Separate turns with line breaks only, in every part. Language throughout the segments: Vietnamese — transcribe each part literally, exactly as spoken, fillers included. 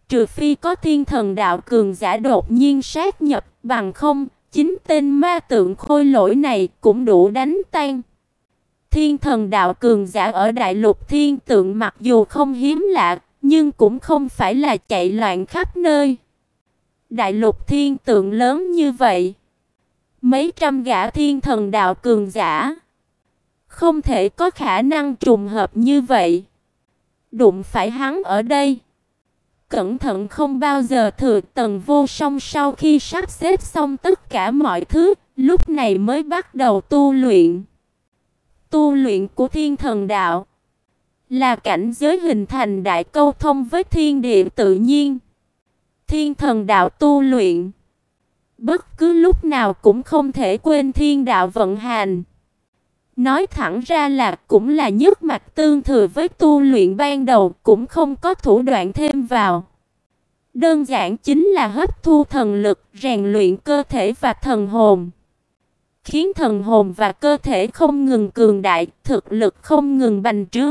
trừ phi có thiên thần đạo cường giả đột nhiên sát nhập, bằng không, chính tên ma tượng khôi lỗi này cũng đủ đánh tan. Thiên thần đạo cường giả ở đại lục thiên tượng mặc dù không hiếm lạ, nhưng cũng không phải là chạy loạn khắp nơi. Đại lục thiên tượng lớn như vậy, mấy trăm gã thiên thần đạo cường giả, không thể có khả năng trùng hợp như vậy. Đụng phải hắn ở đây, cẩn thận không bao giờ thừa. Tần Vô Song sau khi sắp xếp xong tất cả mọi thứ, lúc này mới bắt đầu tu luyện. Tu luyện của thiên thần đạo là cảnh giới hình thành đại câu thông với thiên địa tự nhiên. Thiên thần đạo tu luyện, bất cứ lúc nào cũng không thể quên thiên đạo vận hành. Nói thẳng ra là cũng là nhất mạch tương thừa với tu luyện ban đầu, cũng không có thủ đoạn thêm vào. Đơn giản chính là hấp thu thần lực, rèn luyện cơ thể và thần hồn, khiến thần hồn và cơ thể không ngừng cường đại, thực lực không ngừng bành trướng.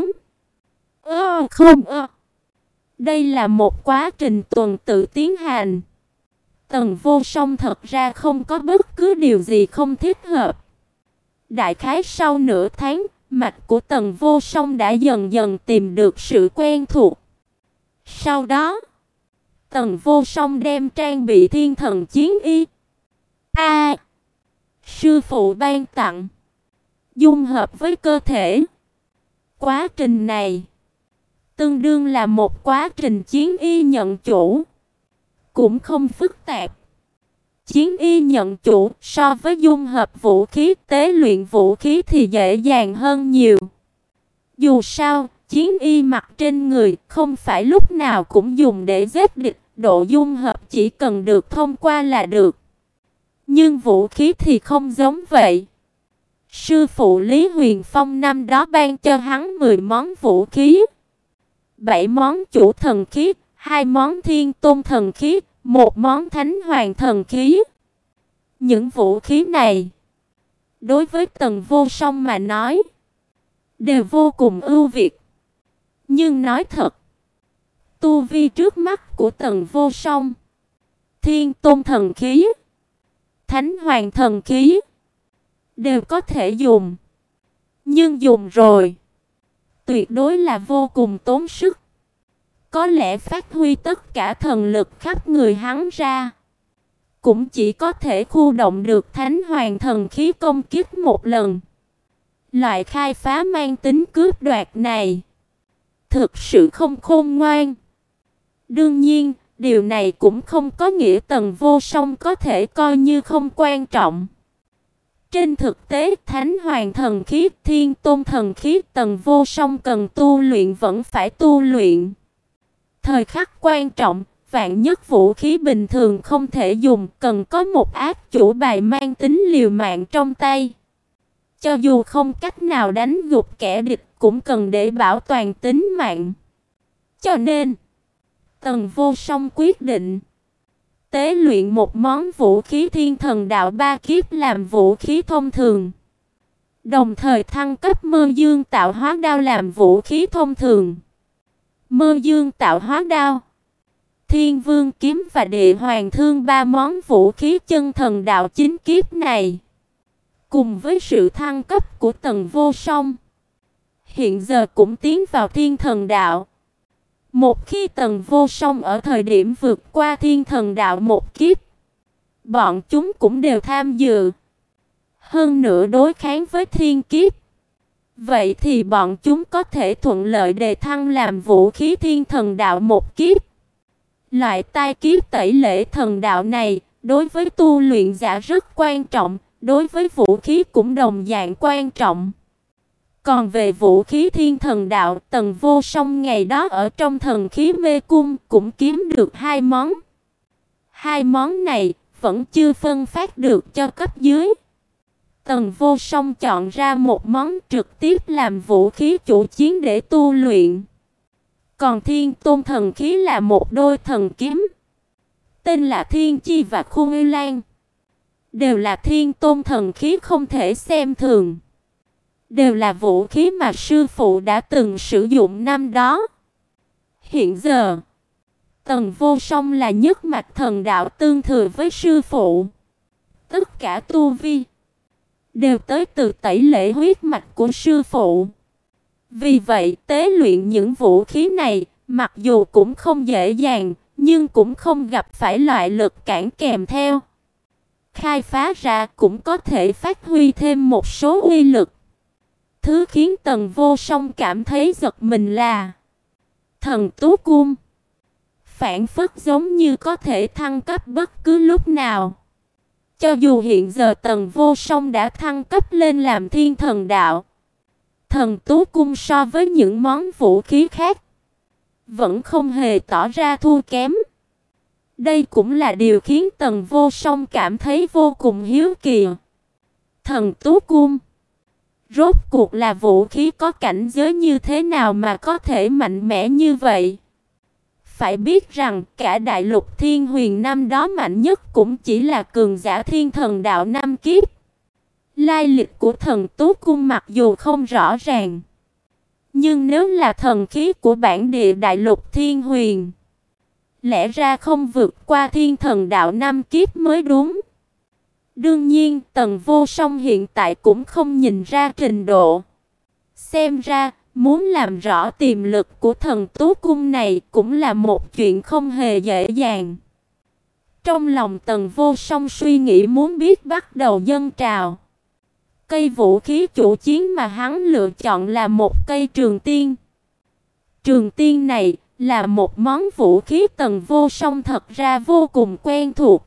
Ơ không ơ. Đây là một quá trình tuần tự tiến hành. Tần Vô Song thật ra không có bất cứ điều gì không thích hợp. Đại khái sau nửa tháng, mạch của Tần Vô Song đã dần dần tìm được sự quen thuộc. Sau đó, Tần Vô Song đem trang bị thiên thần chiến y A sư phụ ban tặng, dung hợp với cơ thể. Quá trình này tương đương là một quá trình chiến y nhận chủ, cũng không phức tạp. Chiến y nhận chủ so với dung hợp vũ khí, tế luyện vũ khí thì dễ dàng hơn nhiều. Dù sao, chiến y mặc trên người không phải lúc nào cũng dùng để giết địch, độ dung hợp chỉ cần được thông qua là được. Nhưng vũ khí thì không giống vậy. Sư phụ Lý Huyền Phong năm đó ban cho hắn mười món vũ khí, bảy món chủ thần khí, hai món thiên tôn thần khí, một món thánh hoàng thần khí. Những vũ khí này, đối với Tần Vô Song mà nói, đều vô cùng ưu việt. Nhưng nói thật, tu vi trước mắt của Tần Vô Song, thiên tôn thần khí, thánh hoàng thần khí đều có thể dùng. Nhưng dùng rồi, tuyệt đối là vô cùng tốn sức. Có lẽ phát huy tất cả thần lực khắp người hắn ra, cũng chỉ có thể khu động được thánh hoàng thần khí công kích một lần. Loại khai phá mang tính cướp đoạt này thực sự không khôn ngoan. Đương nhiên, điều này cũng không có nghĩa Tần Vô Song có thể coi như không quan trọng. Trên thực tế, thánh hoàng thần khí, thiên tôn thần khí, Tần Vô Song cần tu luyện vẫn phải tu luyện. Thời khắc quan trọng, vạn nhất vũ khí bình thường không thể dùng, cần có một ác chủ bài mang tính liều mạng trong tay. Cho dù không cách nào đánh gục kẻ địch, cũng cần để bảo toàn tính mạng. Cho nên, Tần Vô Song quyết định tế luyện một món vũ khí thiên thần đạo ba kiếp làm vũ khí thông thường, đồng thời thăng cấp Mơ Dương Tạo Hóa Đao làm vũ khí thông thường. Mơ Dương Tạo Hóa Đao, Thiên Vương Kiếm và Địa Hoàng Thương, ba món vũ khí chân thần đạo chính kiếp này, cùng với sự thăng cấp của Tần Vô Song, hiện giờ cũng tiến vào thiên thần đạo. Một khi Tần Vô Song ở thời điểm vượt qua thiên thần đạo một kiếp, bọn chúng cũng đều tham dự. Hơn nữa đối kháng với thiên kiếp, vậy thì bọn chúng có thể thuận lợi đề thăng làm vũ khí thiên thần đạo một kiếp. Loại tai kiếp tẩy lễ thần đạo này, đối với tu luyện giả rất quan trọng, đối với vũ khí cũng đồng dạng quan trọng. Còn về vũ khí thiên thần đạo, Tần Vô Song ngày đó ở trong thần khí mê cung cũng kiếm được hai món. Hai món này vẫn chưa phân phát được cho cấp dưới. Tần Vô Song chọn ra một món trực tiếp làm vũ khí chủ chiến để tu luyện. Còn thiên tôn thần khí là một đôi thần kiếm, tên là Thiên Chi và Khung Uy Lan, đều là thiên tôn thần khí không thể xem thường. Đều là vũ khí mà sư phụ đã từng sử dụng năm đó. Hiện giờ, Tần Vô Song là nhất mạch thần đạo tương thừa với sư phụ. Tất cả tu vi đều tới từ tẩy lễ huyết mạch của sư phụ. Vì vậy, tế luyện những vũ khí này, mặc dù cũng không dễ dàng, nhưng cũng không gặp phải loại lực cản kèm theo. Khai phá ra cũng có thể phát huy thêm một số uy lực. Thứ khiến Tần Vô Song cảm thấy giật mình là Thần Tú Cung. Phản phất giống như có thể thăng cấp bất cứ lúc nào. Cho dù hiện giờ Tần Vô Song đã thăng cấp lên làm Thiên Thần Đạo, Thần Tú Cung so với những món vũ khí khác vẫn không hề tỏ ra thua kém. Đây cũng là điều khiến Tần Vô Song cảm thấy vô cùng hiếu kỳ. Thần Tú Cung rốt cuộc là vũ khí có cảnh giới như thế nào mà có thể mạnh mẽ như vậy? Phải biết rằng cả đại lục Thiên Huyền năm đó mạnh nhất cũng chỉ là cường giả Thiên Thần Đạo năm kiếp. Lai lịch của Thần Tú Cung mặc dù không rõ ràng, nhưng nếu là thần khí của bản địa đại lục Thiên Huyền, lẽ ra không vượt qua Thiên Thần Đạo năm kiếp mới đúng. Đương nhiên, Tần Vô Song hiện tại cũng không nhìn ra trình độ. Xem ra, muốn làm rõ tiềm lực của Thần Tú Cung này cũng là một chuyện không hề dễ dàng. Trong lòng Tần Vô Song suy nghĩ muốn biết bắt đầu dâng trào. Cây vũ khí chủ chiến mà hắn lựa chọn là một cây trường tiên. Trường tiên này là một món vũ khí Tần Vô Song thật ra vô cùng quen thuộc.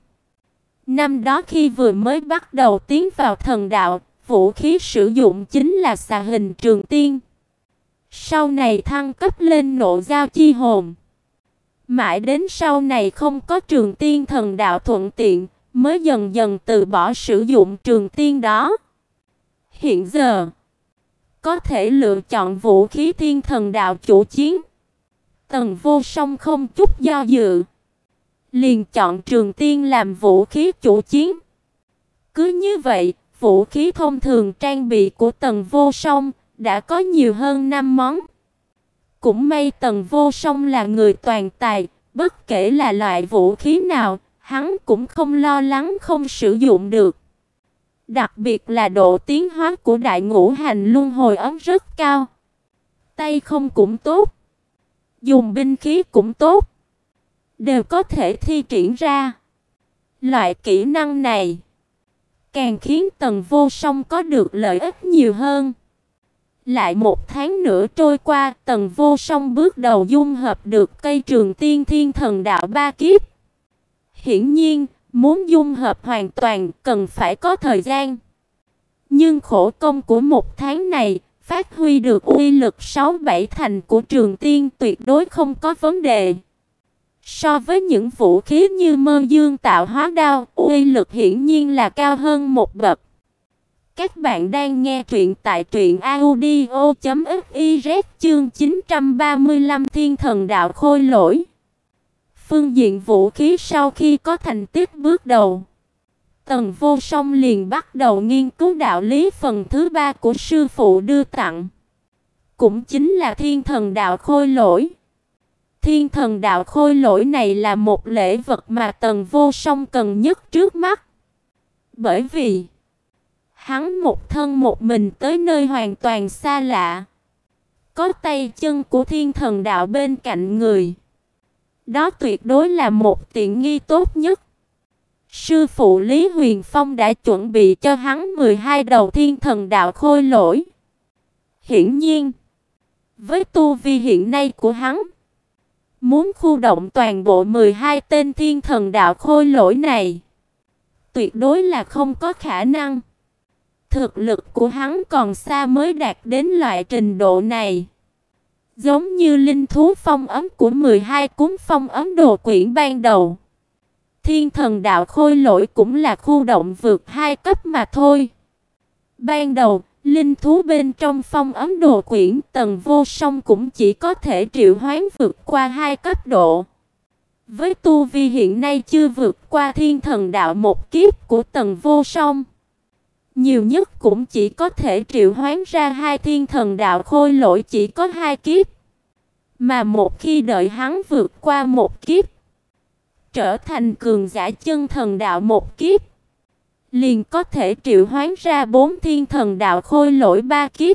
Năm đó khi vừa mới bắt đầu tiến vào thần đạo, vũ khí sử dụng chính là xà hình trường tiên. Sau này thăng cấp lên nộ giao chi hồn. Mãi đến sau này không có trường tiên thần đạo thuận tiện, mới dần dần từ bỏ sử dụng trường tiên đó. Hiện giờ, có thể lựa chọn vũ khí thiên thần đạo chủ chiến. Tần Vô Song không chút do dự, liền chọn trường tiên làm vũ khí chủ chiến. Cứ như vậy, vũ khí thông thường trang bị của Tần Vô Song đã có nhiều hơn năm món. Cũng may Tần Vô Song là người toàn tài, bất kể là loại vũ khí nào, hắn cũng không lo lắng không sử dụng được. Đặc biệt là độ tiến hóa của đại ngũ hành luân hồi ấn rất cao. Tay không cũng tốt, dùng binh khí cũng tốt, đều có thể thi triển ra. Loại kỹ năng này càng khiến Tần Vô Song có được lợi ích nhiều hơn. Lại một tháng nữa trôi qua, Tần Vô Song bước đầu dung hợp được cây trường tiên thiên thần đạo ba kiếp. Hiển nhiên, muốn dung hợp hoàn toàn cần phải có thời gian. Nhưng khổ công của một tháng này, phát huy được uy lực sáu bảy thành của trường tiên tuyệt đối không có vấn đề. So với những vũ khí như Mơ Dương Tạo Hóa Đao, uy lực hiển nhiên là cao hơn một bậc. Các bạn đang nghe truyện tại truyện audio chấm fiz chương chín trăm ba mươi lăm Thiên Thần Đạo Khôi Lỗi. Phương diện vũ khí sau khi có thành tích bước đầu, Tần Vô Song liền bắt đầu nghiên cứu đạo lý phần thứ ba của sư phụ đưa tặng. Cũng chính là Thiên Thần Đạo Khôi Lỗi. Thiên Thần Đạo Khôi Lỗi này là một lễ vật mà Tần Vô Song cần nhất trước mắt. Bởi vì hắn một thân một mình tới nơi hoàn toàn xa lạ, có tay chân của Thiên Thần Đạo bên cạnh người, đó tuyệt đối là một tiện nghi tốt nhất. Sư phụ Lý Huyền Phong đã chuẩn bị cho hắn mười hai đầu Thiên Thần Đạo Khôi Lỗi. Hiển nhiên, với tu vi hiện nay của hắn, muốn khu động toàn bộ mười hai tên Thiên Thần Đạo Khôi Lỗi này, tuyệt đối là không có khả năng. Thực lực của hắn còn xa mới đạt đến loại trình độ này. Giống như linh thú phong ấn của mười hai cuốn phong ấn đồ quyển ban đầu, Thiên Thần Đạo Khôi Lỗi cũng là khu động vượt hai cấp mà thôi. Ban đầu, linh thú bên trong phong ấn đồ quyển Tần Vô Song cũng chỉ có thể triệu hoán vượt qua hai cấp độ. Với tu vi hiện nay chưa vượt qua Thiên Thần Đạo một kiếp của Tần Vô Song, nhiều nhất cũng chỉ có thể triệu hoán ra hai Thiên Thần Đạo Khôi Lỗi chỉ có hai kiếp. Mà một khi đợi hắn vượt qua một kiếp, trở thành cường giả chân thần đạo một kiếp, liền có thể triệu hoán ra bốn thiên thần đạo khôi lỗi ba kiếp.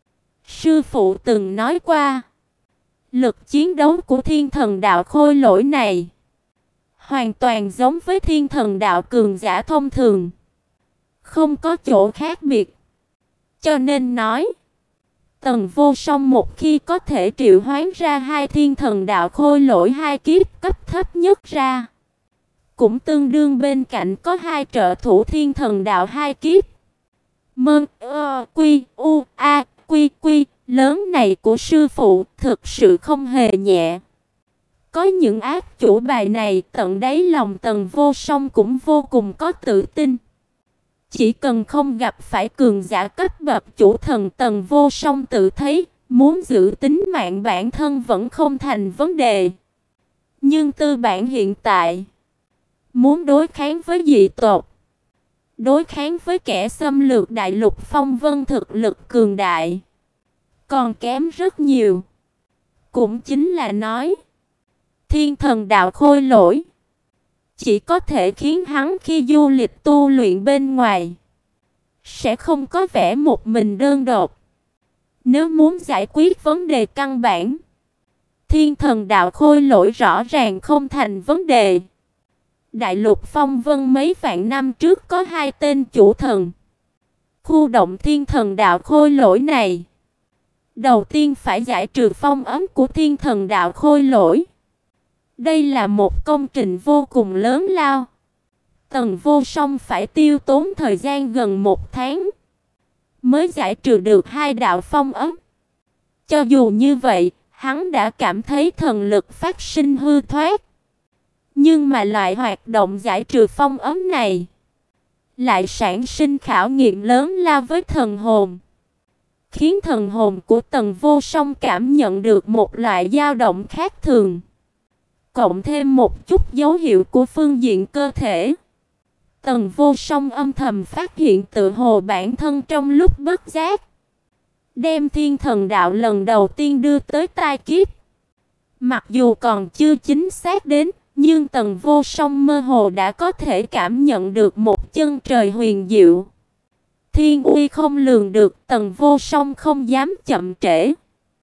Sư phụ từng nói qua, lực chiến đấu của thiên thần đạo khôi lỗi này hoàn toàn giống với thiên thần đạo cường giả thông thường, không có chỗ khác biệt. Cho nên nói, Tần Vô Song một khi có thể triệu hoán ra hai thiên thần đạo khôi lỗi hai kiếp cấp thấp nhất ra, cũng tương đương bên cạnh có hai trợ thủ thiên thần đạo hai kiếp. Mơn ơ quy u a quy quy lớn này của sư phụ thực sự không hề nhẹ. Có những ác chủ bài này, tận đáy lòng Tần Vô Song cũng vô cùng có tự tin. Chỉ cần không gặp phải cường giả cấp bậc chủ thần, Tần Vô Song tự thấy muốn giữ tính mạng bản thân vẫn không thành vấn đề. Nhưng tư bản hiện tại, muốn đối kháng với dị tộc, đối kháng với kẻ xâm lược đại lục phong vân thực lực cường đại, còn kém rất nhiều. Cũng chính là nói, thiên thần đạo khôi lỗi chỉ có thể khiến hắn khi du lịch tu luyện bên ngoài sẽ không có vẻ một mình đơn độc. Nếu muốn giải quyết vấn đề căn bản, thiên thần đạo khôi lỗi rõ ràng không thành vấn đề. Đại lục phong vân mấy vạn năm trước có hai tên chủ thần. Khu động thiên thần đạo khôi lỗi này, đầu tiên phải giải trừ phong ấn của thiên thần đạo khôi lỗi. Đây là một công trình vô cùng lớn lao. Tần Vô Song phải tiêu tốn thời gian gần một tháng mới giải trừ được hai đạo phong ấn. Cho dù như vậy, hắn đã cảm thấy thần lực phát sinh hư thoát. Nhưng mà loại hoạt động giải trừ phong ấn này lại sản sinh khảo nghiệm lớn lao với thần hồn, khiến thần hồn của Tần Vô Song cảm nhận được một loại dao động khác thường. Cộng thêm một chút dấu hiệu của phương diện cơ thể, Tần Vô Song âm thầm phát hiện tự hồ bản thân trong lúc bất giác đem thiên thần đạo lần đầu tiên đưa tới tai kiếp. Mặc dù còn chưa chính xác đến, nhưng Tần Vô Song mơ hồ đã có thể cảm nhận được một chân trời huyền diệu. Thiên uy không lường được, Tần Vô Song không dám chậm trễ.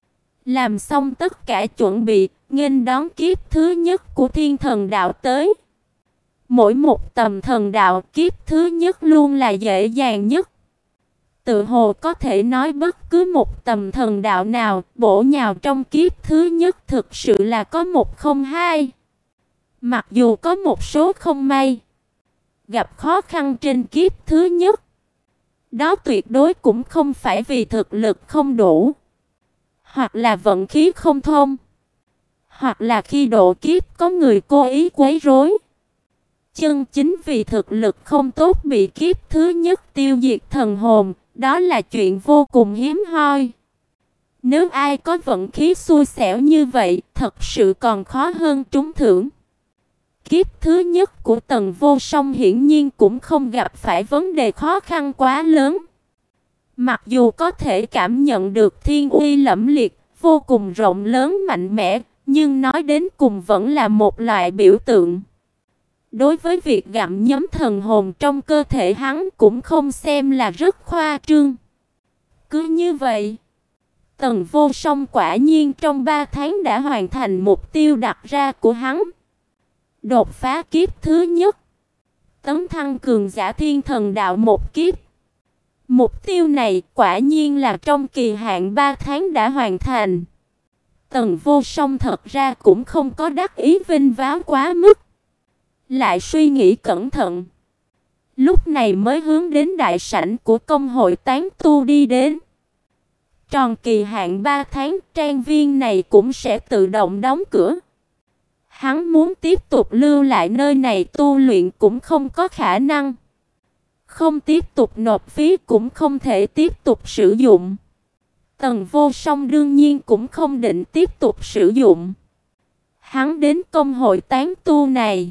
Làm xong tất cả chuẩn bị, nghênh đón kiếp thứ nhất của thiên thần đạo tới. Mỗi một tầm thần đạo, kiếp thứ nhất luôn là dễ dàng nhất. Tự hồ có thể nói bất cứ một tầm thần đạo nào bổ nhào trong kiếp thứ nhất thực sự là có một không hai. Mặc dù có một số không may gặp khó khăn trên kiếp thứ nhất, đó tuyệt đối cũng không phải vì thực lực không đủ, hoặc là vận khí không thông, hoặc là khi độ kiếp có người cố ý quấy rối. Chân chính vì thực lực không tốt bị kiếp thứ nhất tiêu diệt thần hồn, đó là chuyện vô cùng hiếm hoi. Nếu ai có vận khí xui xẻo như vậy, thật sự còn khó hơn trúng thưởng. Kiếp thứ nhất của Tần Vô Song hiển nhiên cũng không gặp phải vấn đề khó khăn quá lớn. Mặc dù có thể cảm nhận được thiên uy lẫm liệt, vô cùng rộng lớn mạnh mẽ, nhưng nói đến cùng vẫn là một loại biểu tượng. Đối với việc gặm nhấm thần hồn trong cơ thể hắn cũng không xem là rất khoa trương. Cứ như vậy, Tần Vô Song quả nhiên trong ba tháng đã hoàn thành mục tiêu đặt ra của hắn. Đột phá kiếp thứ nhất, tấn thăng cường giả thiên thần đạo một kiếp. Mục tiêu này quả nhiên là trong kỳ hạn ba tháng đã hoàn thành. Tần Vô Song thật ra cũng không có đắc ý vinh váo quá mức, lại suy nghĩ cẩn thận, lúc này mới hướng đến đại sảnh của công hội tán tu đi đến. Tròn kỳ hạn ba tháng, trang viên này cũng sẽ tự động đóng cửa. Hắn muốn tiếp tục lưu lại nơi này tu luyện cũng không có khả năng. Không tiếp tục nộp phí cũng không thể tiếp tục sử dụng. Tần Vô Song đương nhiên cũng không định tiếp tục sử dụng. Hắn đến công hội tán tu này,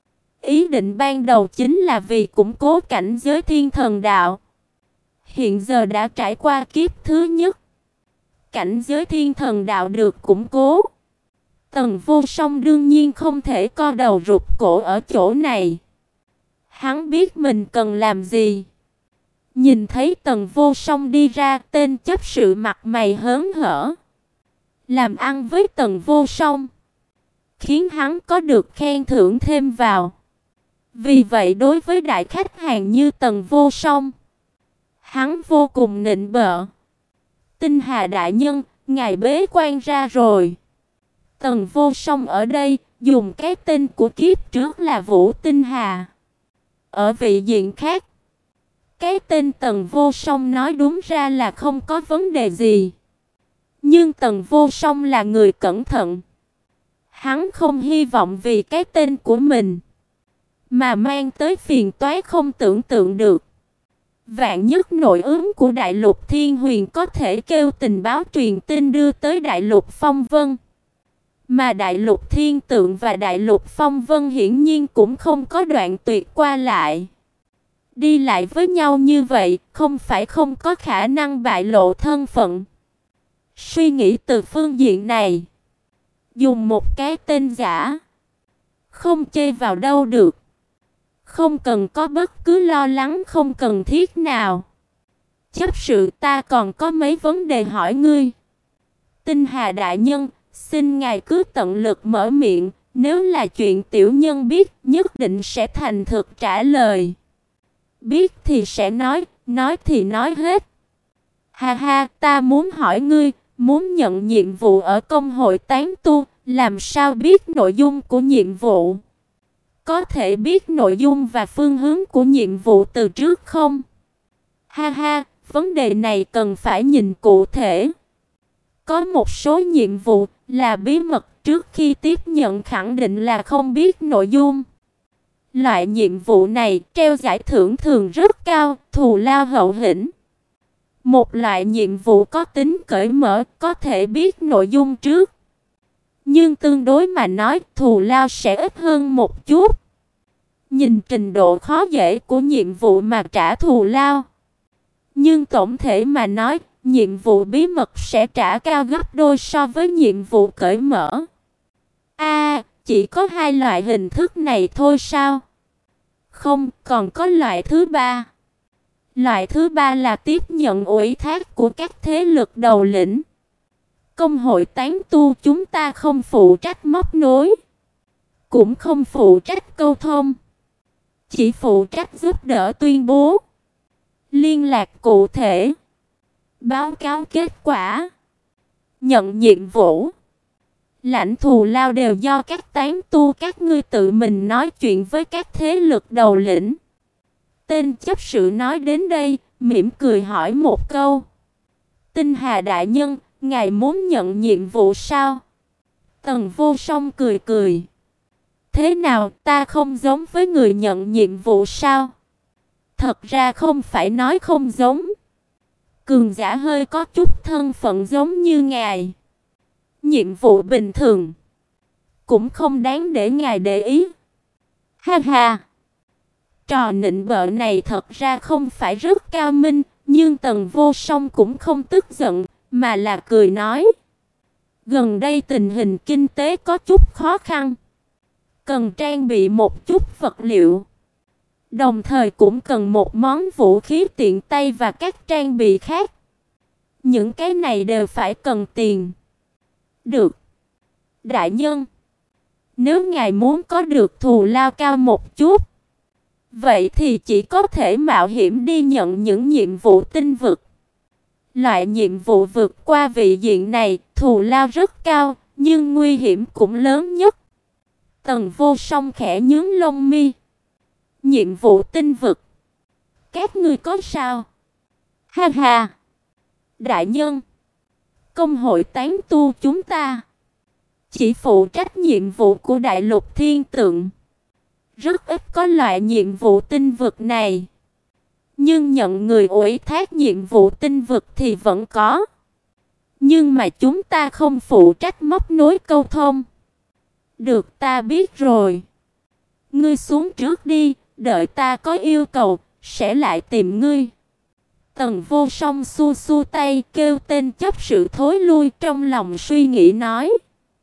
ý định ban đầu chính là vì củng cố cảnh giới thiên thần đạo. Hiện giờ đã trải qua kiếp thứ nhất, cảnh giới thiên thần đạo được củng cố, Tần Vô Song đương nhiên không thể co đầu rụt cổ ở chỗ này. Hắn biết mình cần làm gì. Nhìn thấy Tần Vô Song đi ra, tên chấp sự mặt mày hớn hở. Làm ăn với Tần Vô Song khiến hắn có được khen thưởng thêm vào. Vì vậy đối với đại khách hàng như Tần Vô Song, hắn vô cùng nịnh bợ. Tinh Hà đại nhân, ngài bế quan ra rồi. Tần Vô Song ở đây dùng cái tên của kiếp trước là Vũ Tinh Hà. Ở vị diện khác, cái tên Tần Vô Song nói đúng ra là không có vấn đề gì. Nhưng Tần Vô Song là người cẩn thận. Hắn không hy vọng vì cái tên của mình mà mang tới phiền toái không tưởng tượng được. Vạn nhất nội ứng của Đại Lục Thiên Huyền có thể kêu tình báo truyền tin đưa tới Đại Lục Phong Vân. Mà Đại Lục Thiên Tượng và Đại Lục Phong Vân hiển nhiên cũng không có đoạn tuyệt qua lại. Đi lại với nhau như vậy, không phải không có khả năng bại lộ thân phận. Suy nghĩ từ phương diện này, dùng một cái tên giả, không chê vào đâu được. Không cần có bất cứ lo lắng không cần thiết nào. Chấp sự, ta còn có mấy vấn đề hỏi ngươi. Tinh Hà đại nhân, xin ngài cứ tận lực mở miệng, nếu là chuyện tiểu nhân biết, nhất định sẽ thành thực trả lời. Biết thì sẽ nói, nói thì nói hết. Ha ha, ta muốn hỏi ngươi, muốn nhận nhiệm vụ ở công hội tán tu, làm sao biết nội dung của nhiệm vụ? Có thể biết nội dung và phương hướng của nhiệm vụ từ trước không? Ha ha, vấn đề này cần phải nhìn cụ thể. Có một số nhiệm vụ là bí mật, trước khi tiếp nhận khẳng định là không biết nội dung. Loại nhiệm vụ này treo giải thưởng thường rất cao, thù lao hậu hĩnh. Một loại nhiệm vụ có tính cởi mở, có thể biết nội dung trước. Nhưng tương đối mà nói, thù lao sẽ ít hơn một chút. Nhìn trình độ khó dễ của nhiệm vụ mà trả thù lao. Nhưng tổng thể mà nói, nhiệm vụ bí mật sẽ trả cao gấp đôi so với nhiệm vụ cởi mở. A, à, chỉ có hai loại hình thức này thôi sao? Không, còn có loại thứ ba. Loại thứ ba là tiếp nhận ủy thác của các thế lực đầu lĩnh. Công hội tán tu chúng ta không phụ trách móc nối, cũng không phụ trách câu thông, chỉ phụ trách giúp đỡ tuyên bố, liên lạc cụ thể, báo cáo kết quả, nhận nhiệm vụ. Lãnh thù lao đều do các tán tu các ngươi tự mình nói chuyện với các thế lực đầu lĩnh. Tên chấp sự nói đến đây, mỉm cười hỏi một câu. Tinh Hà đại nhân, ngài muốn nhận nhiệm vụ sao? Tần Vô Song cười cười. Thế nào, ta không giống với người nhận nhiệm vụ sao? Thật ra không phải nói không giống. Cường giả hơi có chút thân phận giống như ngài. Nhiệm vụ bình thường, cũng không đáng để ngài để ý. Ha ha. Trò nịnh bợ này thật ra không phải rất cao minh, nhưng Tần Vô Song cũng không tức giận, mà là cười nói. Gần đây tình hình kinh tế có chút khó khăn, cần trang bị một chút vật liệu, đồng thời cũng cần một món vũ khí tiện tay và các trang bị khác. Những cái này đều phải cần tiền. Được, đại nhân. Nếu ngài muốn có được thù lao cao một chút, vậy thì chỉ có thể mạo hiểm đi nhận những nhiệm vụ tinh vực. Loại nhiệm vụ vượt qua vị diện này, thù lao rất cao, nhưng nguy hiểm cũng lớn nhất. Tần Vô Song khẽ nhướng lông mi. Nhiệm vụ tinh vực, các ngươi có sao? Ha ha. Đại nhân, công hội tán tu chúng ta chỉ phụ trách nhiệm vụ của Đại Lục Thiên Tượng, rất ít có loại nhiệm vụ tinh vực này. Nhưng nhận người ủy thác nhiệm vụ tinh vực thì vẫn có. Nhưng mà chúng ta không phụ trách móc nối câu thông. Được, ta biết rồi. Ngươi xuống trước đi, đợi ta có yêu cầu, sẽ lại tìm ngươi. Tần Vô Song xua xua tay kêu tên chấp sự thối lui, trong lòng suy nghĩ nói.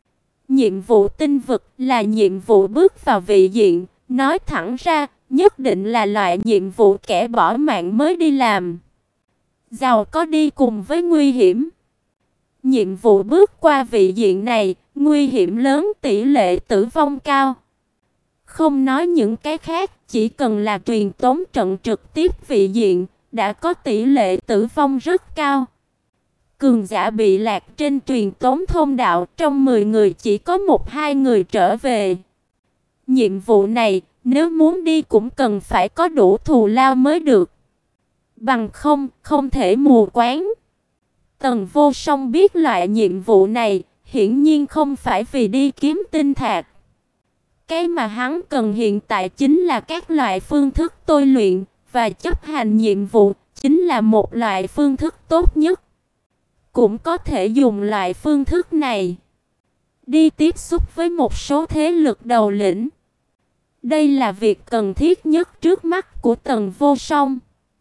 Nhiệm vụ tinh vực là nhiệm vụ bước vào vị diện, nói thẳng ra, nhất định là loại nhiệm vụ kẻ bỏ mạng mới đi làm. Giàu có đi cùng với nguy hiểm. Nhiệm vụ bước qua vị diện này, nguy hiểm lớn, tỷ lệ tử vong cao. Không nói những cái khác, chỉ cần là truyền tống trận trực tiếp vị diện, đã có tỷ lệ tử vong rất cao. Cường giả bị lạc trên truyền tống thông đạo, trong mười người chỉ có một hai người trở về. Nhiệm vụ này, nếu muốn đi cũng cần phải có đủ thù lao mới được. Bằng không, không thể mù quáng. Tần Vô Song biết loại nhiệm vụ này, hiển nhiên không phải vì đi kiếm tinh thạch. Cái mà hắn cần hiện tại chính là các loại phương thức tôi luyện, và chấp hành nhiệm vụ, chính là một loại phương thức tốt nhất. Cũng có thể dùng loại phương thức này đi tiếp xúc với một số thế lực đầu lĩnh. Đây là việc cần thiết nhất trước mắt của Tần Vô Song.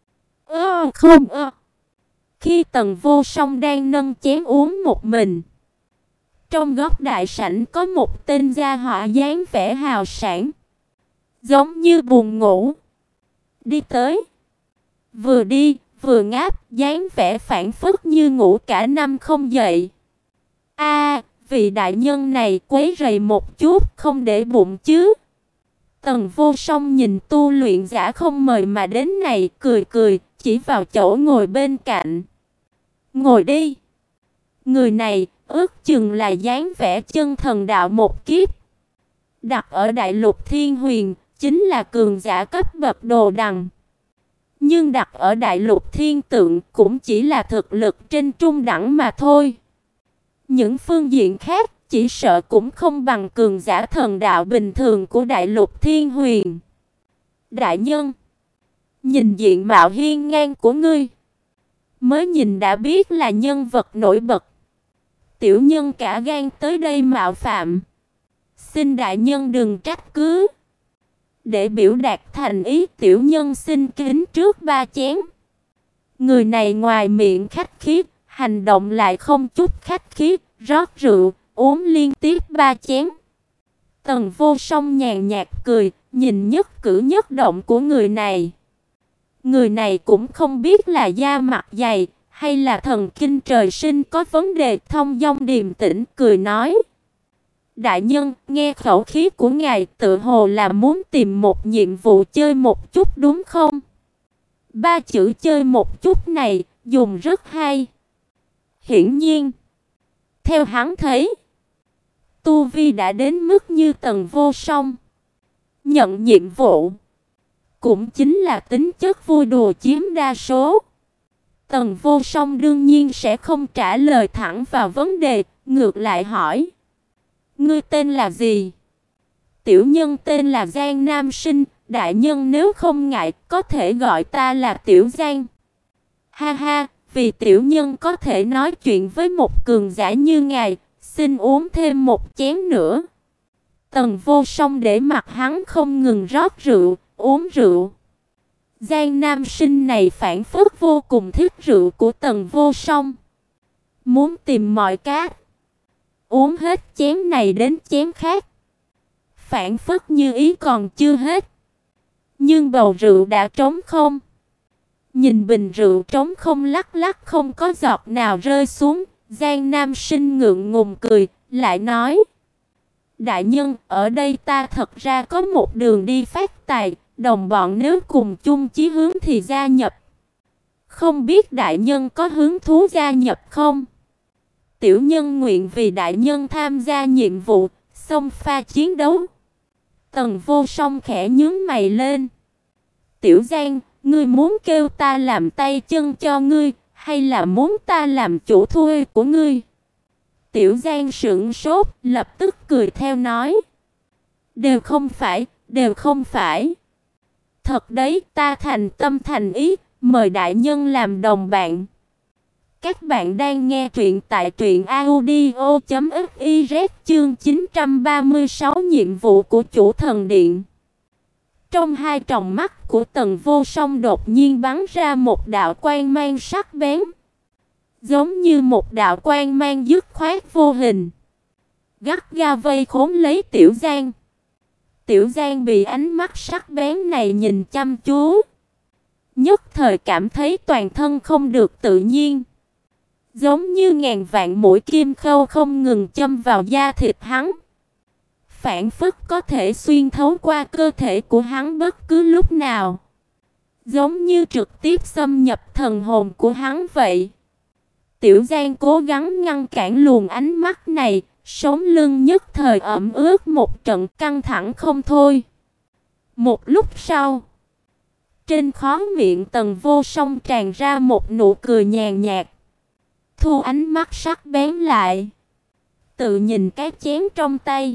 Ơ không ơ. Khi Tần Vô Song đang nâng chén uống một mình, trong góc đại sảnh có một tên gia hỏa dáng vẻ hào sảng, giống như buồn ngủ, đi tới. Vừa đi, vừa ngáp, dáng vẻ phảng phất như ngủ cả năm không dậy. A, vị đại nhân này quấy rầy một chút, không để bụng chứ? Tần Vô Song nhìn tu luyện giả không mời mà đến này, cười cười, chỉ vào chỗ ngồi bên cạnh. Ngồi đi. Người này, ước chừng là dáng vẻ chân thần đạo một kiếp. Đặt ở đại lục Thiên Huyền, chính là cường giả cấp bậc đồ đằng. Nhưng đặt ở đại lục Thiên Tượng cũng chỉ là thực lực trên trung đẳng mà thôi. Những phương diện khác chỉ sợ cũng không bằng cường giả thần đạo bình thường của đại lục Thiên Huyền. Đại nhân, nhìn diện mạo hiên ngang của ngươi, mới nhìn đã biết là nhân vật nổi bật. Tiểu nhân cả gan tới đây mạo phạm, xin đại nhân đừng trách cứ. Để biểu đạt thành ý, tiểu nhân xin kính trước ba chén. Người này ngoài miệng khách khí, hành động lại không chút khách khí, rót rượu, uống liên tiếp ba chén. Tần Vô Song nhàn nhạt cười, nhìn nhất cử nhất động của người này. Người này cũng không biết là da mặt dày, hay là thần kinh trời sinh có vấn đề, thông dong điềm tĩnh, cười nói. Đại nhân, nghe khẩu khí của ngài tự hồ là muốn tìm một nhiệm vụ chơi một chút đúng không? Ba chữ chơi một chút này, dùng rất hay. Hiển nhiên, theo hắn thấy, tu vi đã đến mức như Tần Vô Song. Nhận nhiệm vụ, cũng chính là tính chất vui đùa chiếm đa số. Tần Vô Song đương nhiên sẽ không trả lời thẳng vào vấn đề, ngược lại hỏi. Ngươi tên là gì? Tiểu nhân tên là Giang Nam Sinh, đại nhân nếu không ngại có thể gọi ta là Tiểu Giang. Ha ha, vì tiểu nhân có thể nói chuyện với một cường giả như ngài, xin uống thêm một chén nữa. Tần Vô Song để mặt hắn không ngừng rót rượu, uống rượu. Giang Nam Sinh này phảng phất vô cùng thích rượu của Tần Vô Song, muốn tìm mọi cách uống hết chén này đến chén khác. Phảng phất như ý còn chưa hết, nhưng bầu rượu đã trống không. Nhìn bình rượu trống không lắc lắc không có giọt nào rơi xuống, Giang Nam Sinh ngượng ngùng cười, lại nói. Đại nhân, ở đây ta thật ra có một đường đi phát tài, đồng bọn nếu cùng chung chí hướng thì gia nhập. Không biết đại nhân có hứng thú gia nhập không? Tiểu nhân nguyện vì đại nhân tham gia nhiệm vụ, xông pha chiến đấu. Tần Vô Song khẽ nhướng mày lên. Tiểu Giang, ngươi muốn kêu ta làm tay chân cho ngươi, hay là muốn ta làm chủ thuê của ngươi? Tiểu Giang sững sốt, lập tức cười theo nói. Đều không phải, đều không phải. Thật đấy, ta thành tâm thành ý, mời đại nhân làm đồng bạn. Các bạn đang nghe truyện tại truyện audio chấm fiz chương chín trăm ba mươi sáu nhiệm vụ của chủ thần điện. Trong hai tròng mắt của Tần Vô Song đột nhiên bắn ra một đạo quang mang sắc bén, giống như một đạo quang mang dứt khoát vô hình, gắt gao vây khốn lấy Tiểu Giang. Tiểu Giang bị ánh mắt sắc bén này nhìn chăm chú, nhất thời cảm thấy toàn thân không được tự nhiên, giống như ngàn vạn mũi kim khâu không ngừng châm vào da thịt hắn, phảng phất có thể xuyên thấu qua cơ thể của hắn bất cứ lúc nào, giống như trực tiếp xâm nhập thần hồn của hắn vậy. Tiểu Giang cố gắng ngăn cản luồng ánh mắt này, sống lưng nhất thời ẩm ướt một trận căng thẳng không thôi. Một lúc sau, trên khóe miệng Tần Vô Song tràn ra một nụ cười nhàn nhạt, thu ánh mắt sắc bén lại, tự nhìn cái chén trong tay,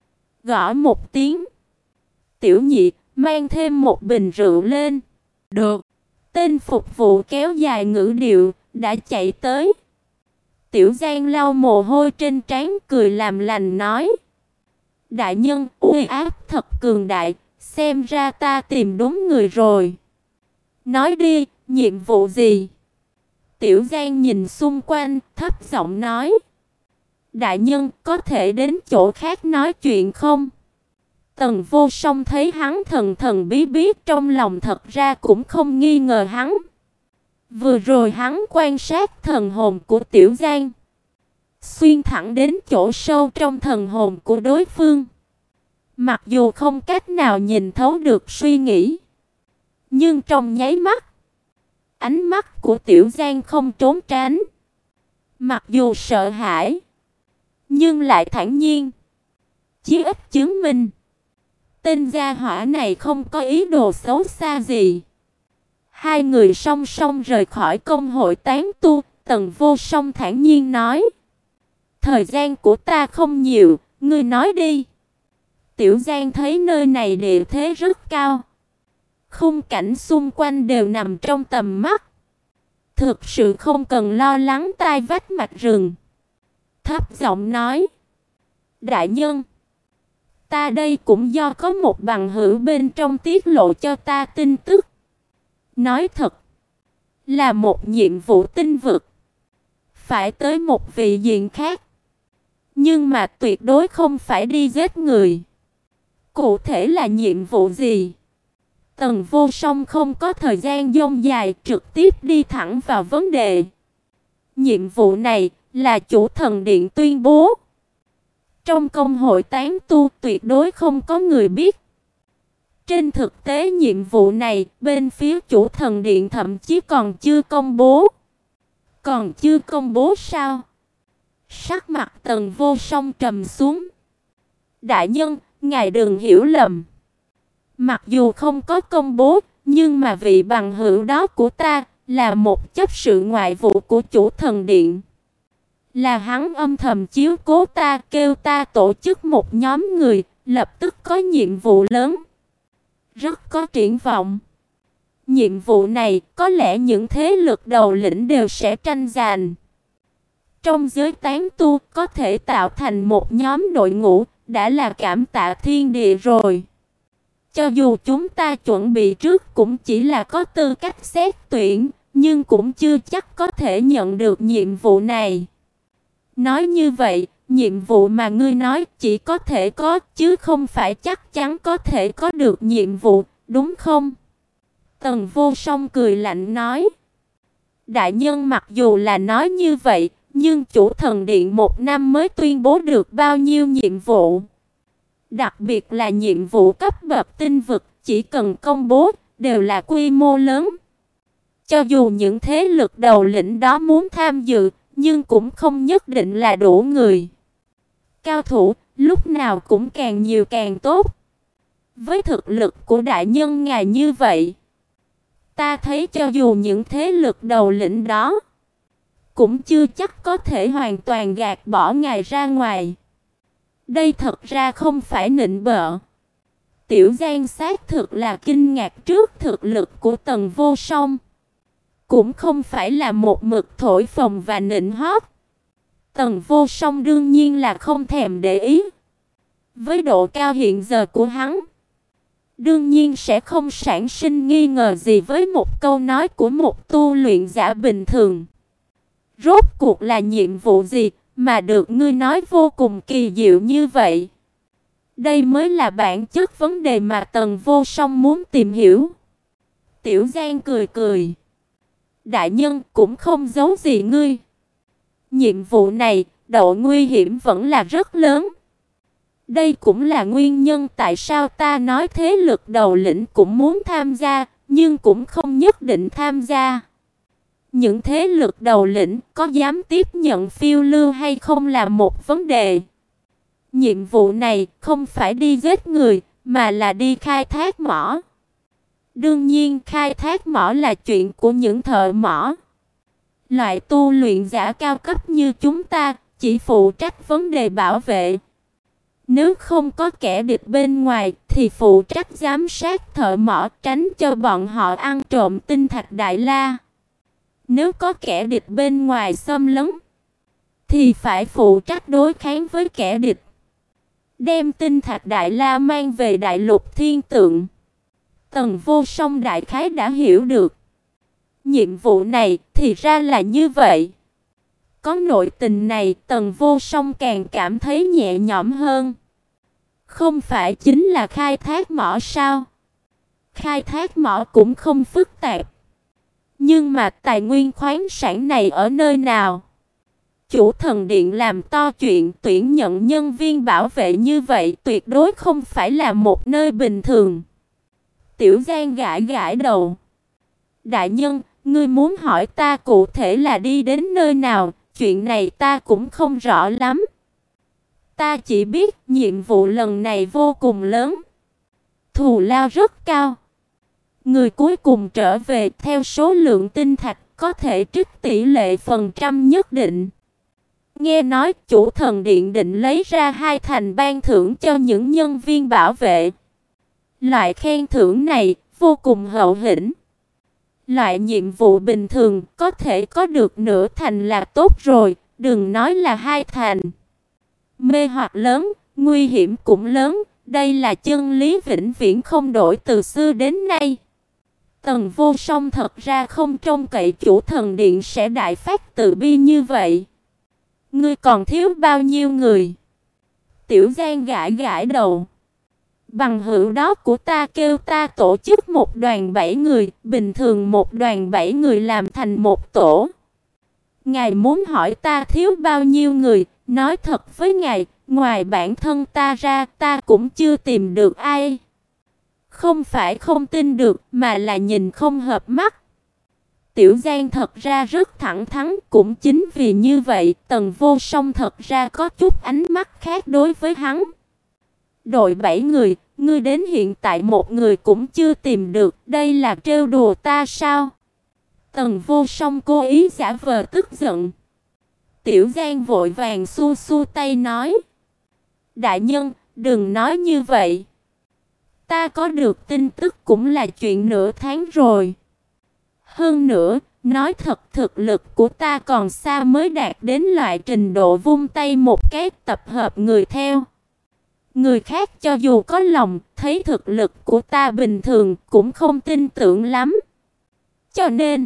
gõ một tiếng. Tiểu Nhị, mang thêm một bình rượu lên. Được. Tên phục vụ kéo dài ngữ điệu, đã chạy tới. Tiểu Giang lau mồ hôi trên trán, cười làm lành nói: đại nhân, uy áp thật cường đại, xem ra ta tìm đúng người rồi. Nói đi, nhiệm vụ gì? Tiểu Giang nhìn xung quanh, thấp giọng nói: đại nhân, có thể đến chỗ khác nói chuyện không? Tần Vô Song thấy hắn thần thần bí bí, trong lòng thật ra cũng không nghi ngờ hắn. Vừa rồi hắn quan sát thần hồn của Tiểu Giang, xuyên thẳng đến chỗ sâu trong thần hồn của đối phương. Mặc dù không cách nào nhìn thấu được suy nghĩ, nhưng trong nháy mắt, ánh mắt của Tiểu Giang không trốn tránh. Mặc dù sợ hãi, nhưng lại thản nhiên. Chí ít chứng minh tên gia hỏa này không có ý đồ xấu xa gì. Hai người song song rời khỏi công hội tán tu. Tần Vô Song thản nhiên nói: thời gian của ta không nhiều, ngươi nói đi. Tiểu Giang thấy nơi này địa thế rất cao, khung cảnh xung quanh đều nằm trong tầm mắt, thực sự không cần lo lắng tai vách mạch rừng. Thấp giọng nói: đại nhân, ta đây cũng do có một bằng hữu bên trong tiết lộ cho ta tin tức. Nói thật, là một nhiệm vụ tinh vực, phải tới một vị diện khác, nhưng mà tuyệt đối không phải đi giết người. Cụ thể là nhiệm vụ gì? Tần Vô Song không có thời gian dông dài, trực tiếp đi thẳng vào vấn đề. Nhiệm vụ này là Chủ Thần Điện tuyên bố. Trong công hội tán tu tuyệt đối không có người biết. Trên thực tế nhiệm vụ này, bên phía Chủ Thần Điện thậm chí còn chưa công bố. Còn chưa công bố sao? Sắc mặt Tần Vô Song trầm xuống. Đại nhân, ngài đừng hiểu lầm. Mặc dù không có công bố, nhưng mà vị bằng hữu đó của ta là một chấp sự ngoại vụ của Chủ Thần Điện. Là hắn âm thầm chiếu cố ta, kêu ta tổ chức một nhóm người, lập tức có nhiệm vụ lớn, rất có triển vọng. Nhiệm vụ này có lẽ những thế lực đầu lĩnh đều sẽ tranh giành. Trong giới tán tu có thể tạo thành một nhóm đội ngũ đã là cảm tạ thiên địa rồi. Cho dù chúng ta chuẩn bị trước cũng chỉ là có tư cách xét tuyển, nhưng cũng chưa chắc có thể nhận được nhiệm vụ này. Nói như vậy, nhiệm vụ mà ngươi nói chỉ có thể có, chứ không phải chắc chắn có thể có được nhiệm vụ, đúng không? Tần Vô Song cười lạnh nói: đại nhân, mặc dù là nói như vậy, nhưng Chủ Thần Điện một năm mới tuyên bố được bao nhiêu nhiệm vụ. Đặc biệt là nhiệm vụ cấp bậc tinh vực, chỉ cần công bố, đều là quy mô lớn. Cho dù những thế lực đầu lĩnh đó muốn tham dự, nhưng cũng không nhất định là đủ người. Cao thủ, lúc nào cũng càng nhiều càng tốt. Với thực lực của đại nhân ngài như vậy, ta thấy cho dù những thế lực đầu lĩnh đó, cũng chưa chắc có thể hoàn toàn gạt bỏ ngài ra ngoài. Đây thật ra không phải nịnh bợ. Tiểu Giang xác thực là kinh ngạc trước thực lực của Tần Vô Song, cũng không phải là một mực thổi phồng và nịnh hót. Tần Vô Song đương nhiên là không thèm để ý. Với độ cao hiện giờ của hắn, đương nhiên sẽ không sản sinh nghi ngờ gì với một câu nói của một tu luyện giả bình thường. Rốt cuộc là nhiệm vụ gì mà được ngươi nói vô cùng kỳ diệu như vậy. Đây mới là bản chất vấn đề mà Tần Vô Song muốn tìm hiểu. Tiểu Giang cười cười. Đại nhân cũng không giấu gì ngươi. Nhiệm vụ này, độ nguy hiểm vẫn là rất lớn. Đây cũng là nguyên nhân tại sao ta nói thế lực đầu lĩnh cũng muốn tham gia, nhưng cũng không nhất định tham gia. Những thế lực đầu lĩnh có dám tiếp nhận phiêu lưu hay không là một vấn đề. Nhiệm vụ này không phải đi giết người, mà là đi khai thác mỏ. Đương nhiên khai thác mỏ là chuyện của những thợ mỏ. Loại tu luyện giả cao cấp như chúng ta chỉ phụ trách vấn đề bảo vệ. Nếu không có kẻ địch bên ngoài thì phụ trách giám sát thợ mỏ, tránh cho bọn họ ăn trộm tinh thạch đại la. Nếu có kẻ địch bên ngoài xâm lấn thì phải phụ trách đối kháng với kẻ địch, đem tinh thạch đại la mang về đại lục thiên tượng. Tần Vô Song đại khái đã hiểu được. Nhiệm vụ này thì ra là như vậy. Có nội tình này, Tần Vô Song càng cảm thấy nhẹ nhõm hơn. Không phải chính là khai thác mỏ sao? Khai thác mỏ cũng không phức tạp. Nhưng mà tài nguyên khoáng sản này ở nơi nào? Chủ thần điện làm to chuyện tuyển nhận nhân viên bảo vệ như vậy tuyệt đối không phải là một nơi bình thường. Tiểu Giang gãi gãi đầu. Đại nhân, ngươi muốn hỏi ta cụ thể là đi đến nơi nào? Chuyện này ta cũng không rõ lắm. Ta chỉ biết nhiệm vụ lần này vô cùng lớn, thù lao rất cao. Người cuối cùng trở về theo số lượng tinh thạch có thể trích tỷ lệ phần trăm nhất định. Nghe nói chủ thần điện định lấy ra hai thành ban thưởng cho những nhân viên bảo vệ. Loại khen thưởng này vô cùng hậu hĩnh. Loại nhiệm vụ bình thường có thể có được nửa thành là tốt rồi, đừng nói là hai thành. Mê hoặc lớn, nguy hiểm cũng lớn, đây là chân lý vĩnh viễn không đổi từ xưa đến nay. Tần Vô Song thật ra không trông cậy chủ thần điện sẽ đại phát từ bi như vậy. Ngươi còn thiếu bao nhiêu người? Tiểu Giang gãi gãi đầu. Bằng hữu đó của ta kêu ta tổ chức một đoàn bảy người, bình thường một đoàn bảy người làm thành một tổ. Ngài muốn hỏi ta thiếu bao nhiêu người, nói thật với ngài, ngoài bản thân ta ra ta cũng chưa tìm được ai. Không phải không tin được, mà là nhìn không hợp mắt. Tiểu Giang thật ra rất thẳng thắn, cũng chính vì như vậy, Tần Vô Song thật ra có chút ánh mắt khác đối với hắn. Đội bảy người, ngươi đến hiện tại một người cũng chưa tìm được, đây là trêu đùa ta sao? Tần Vô Song cố ý giả vờ tức giận. Tiểu Giang vội vàng xua xua tay nói: Đại nhân, đừng nói như vậy. Ta có được tin tức cũng là chuyện nửa tháng rồi. Hơn nữa, nói thật thực lực của ta còn xa mới đạt đến loại trình độ vung tay một cái tập hợp người theo. Người khác cho dù có lòng, thấy thực lực của ta bình thường cũng không tin tưởng lắm. Cho nên,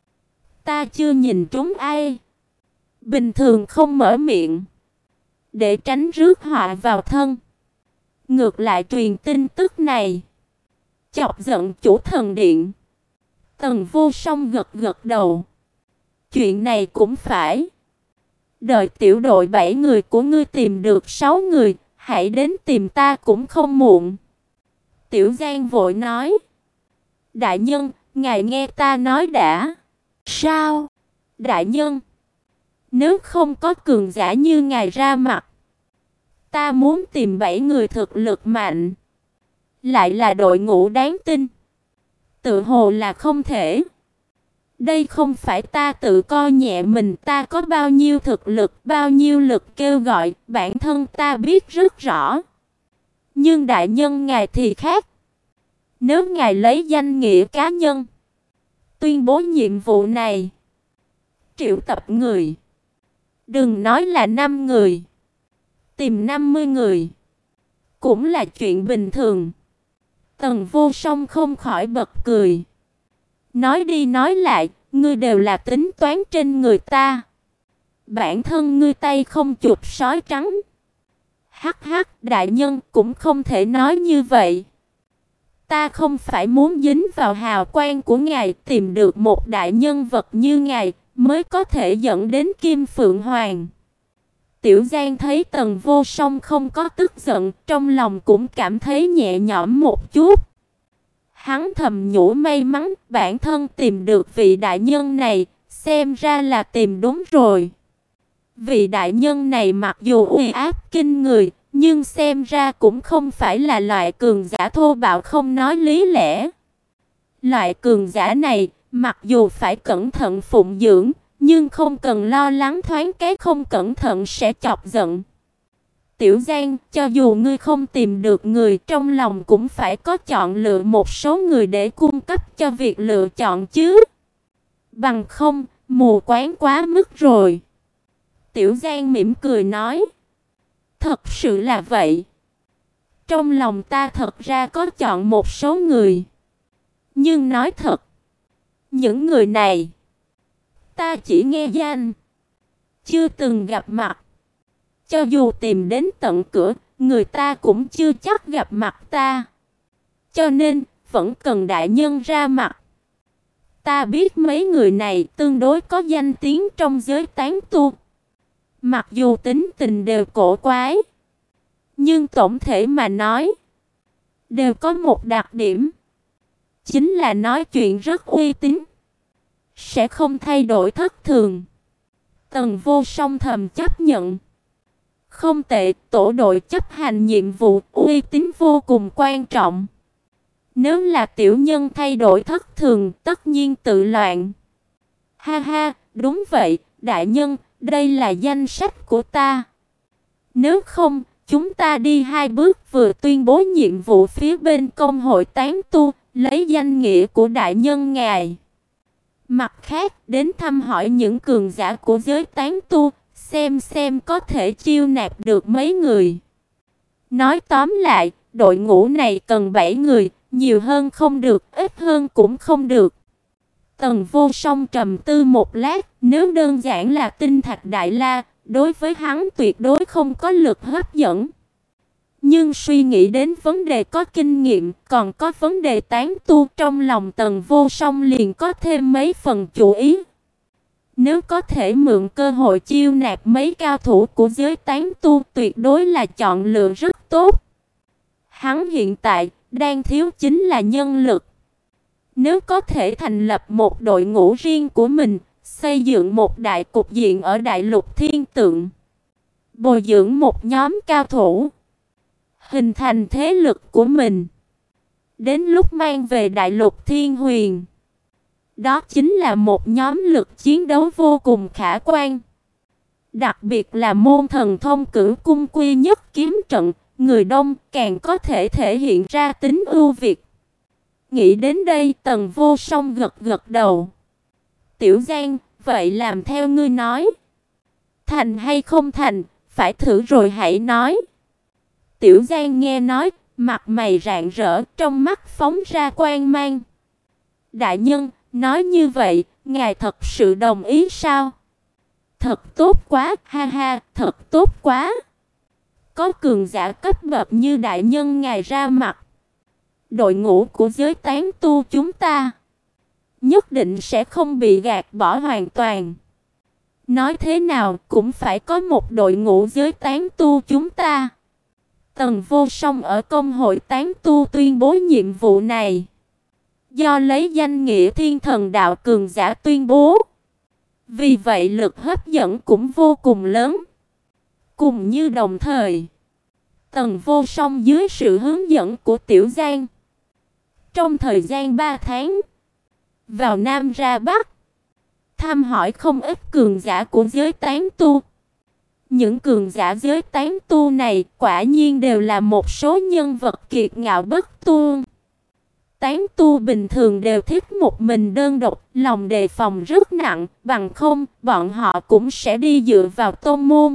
ta chưa nhìn trúng ai. Bình thường không mở miệng, để tránh rước họa vào thân. Ngược lại truyền tin tức này, chọc giận chủ thần điện. Tần Vô Song gật gật đầu. Chuyện này cũng phải. Đợi tiểu đội bảy người của ngươi tìm được sáu người, hãy đến tìm ta cũng không muộn. Tiểu Giang vội nói: Đại nhân, ngài nghe ta nói đã. Sao? Đại nhân, nếu không có cường giả như ngài ra mặt, ta muốn tìm bảy người thực lực mạnh, lại là đội ngũ đáng tin, tự hồ là không thể. Đây không phải ta tự coi nhẹ mình, ta có bao nhiêu thực lực, bao nhiêu lực kêu gọi, bản thân ta biết rất rõ. Nhưng đại nhân ngài thì khác. Nếu ngài lấy danh nghĩa cá nhân tuyên bố nhiệm vụ này, triệu tập người, đừng nói là năm người, tìm năm mươi người cũng là chuyện bình thường. Tần Vô Song không khỏi bật cười. Nói đi nói lại, ngươi đều là tính toán trên người ta. bản thân ngươi tay không chụp sói trắng. Hắc hắc, đại nhân cũng không thể nói như vậy. Ta không phải muốn dính vào hào quang của ngài, tìm được một đại nhân vật như ngài mới có thể dẫn đến Kim Phượng Hoàng. Tiểu Giang thấy Tần Vô Song không có tức giận, trong lòng cũng cảm thấy nhẹ nhõm một chút. Hắn thầm nhủ may mắn bản thân tìm được vị đại nhân này, xem ra là tìm đúng rồi. Vị đại nhân này mặc dù uy áp kinh người, nhưng xem ra cũng không phải là loại cường giả thô bạo không nói lý lẽ. Loại cường giả này, mặc dù phải cẩn thận phụng dưỡng, nhưng không cần lo lắng thoáng cái không cẩn thận sẽ chọc giận. Tiểu Giang, cho dù ngươi không tìm được người, trong lòng cũng phải có chọn lựa một số người để cung cấp cho việc lựa chọn chứ. Bằng không, mù quáng quá mức rồi. Tiểu Giang mỉm cười nói. Thật sự là vậy. Trong lòng ta thật ra có chọn một số người. Nhưng nói thật, những người này ta chỉ nghe danh, chưa từng gặp mặt. Cho dù tìm đến tận cửa, người ta cũng chưa chắc gặp mặt ta. Cho nên, vẫn cần đại nhân ra mặt. Ta biết mấy người này tương đối có danh tiếng trong giới tán tu. Mặc dù tính tình đều cổ quái, nhưng tổng thể mà nói, đều có một đặc điểm. Chính là nói chuyện rất uy tín, sẽ không thay đổi thất thường. Tần Vô Song thầm chấp nhận. Không tệ, tổ đội chấp hành nhiệm vụ, uy tín vô cùng quan trọng. Nếu là tiểu nhân thay đổi thất thường, tất nhiên tự loạn. Ha ha, đúng vậy, đại nhân, đây là danh sách của ta. Nếu không, chúng ta đi hai bước vừa tuyên bố nhiệm vụ phía bên công hội tán tu, lấy danh nghĩa của đại nhân ngài. Mặt khác, đến thăm hỏi những cường giả của giới tán tu, xem xem có thể chiêu nạp được mấy người. Nói tóm lại, đội ngũ này cần bảy người, nhiều hơn không được, ít hơn cũng không được. Tần Vô Song trầm tư một lát, nếu đơn giản là tinh thạch đại la, đối với hắn tuyệt đối không có lực hấp dẫn. Nhưng suy nghĩ đến vấn đề có kinh nghiệm, còn có vấn đề tán tu, trong lòng Tần Vô Song liền có thêm mấy phần chú ý. Nếu có thể mượn cơ hội chiêu nạp mấy cao thủ của giới tán tu, tuyệt đối là chọn lựa rất tốt. Hắn hiện tại đang thiếu chính là nhân lực. Nếu có thể thành lập một đội ngũ riêng của mình, xây dựng một đại cục diện ở Đại Lục Thiên Tượng, bồi dưỡng một nhóm cao thủ, hình thành thế lực của mình, đến lúc mang về Đại Lục Thiên Huyền, đó chính là một nhóm lực chiến đấu vô cùng khả quan. Đặc biệt là môn thần thông cửu cung quy nhất kiếm trận, người đông càng có thể thể hiện ra tính ưu việt. Nghĩ đến đây, Tần Vô Song gật gật đầu. Tiểu Giang, vậy làm theo ngươi nói. Thành hay không thành, phải thử rồi hãy nói. Tiểu Giang nghe nói, mặt mày rạng rỡ, trong mắt phóng ra quang mang. Đại nhân, nói như vậy, ngài thật sự đồng ý sao? Thật tốt quá, ha ha, thật tốt quá. Có cường giả cấp bậc như đại nhân ngài ra mặt, đội ngũ của giới tán tu chúng ta nhất định sẽ không bị gạt bỏ hoàn toàn. Nói thế nào cũng phải có một đội ngũ giới tán tu chúng ta. Tần Vô Song ở công hội tán tu tuyên bố nhiệm vụ này, do lấy danh nghĩa thiên thần đạo cường giả tuyên bố. Vì vậy lực hấp dẫn cũng vô cùng lớn. Cùng như đồng thời, Tần Vô Song dưới sự hướng dẫn của Tiểu Giang, trong thời gian ba tháng, vào Nam ra Bắc, thăm hỏi không ít cường giả của giới tán tu. Những cường giả giới tán tu này quả nhiên đều là một số nhân vật kiệt ngạo bất tuân. Tán tu bình thường đều thích một mình đơn độc, lòng đề phòng rất nặng, bằng không bọn họ cũng sẽ đi dựa vào tôn môn.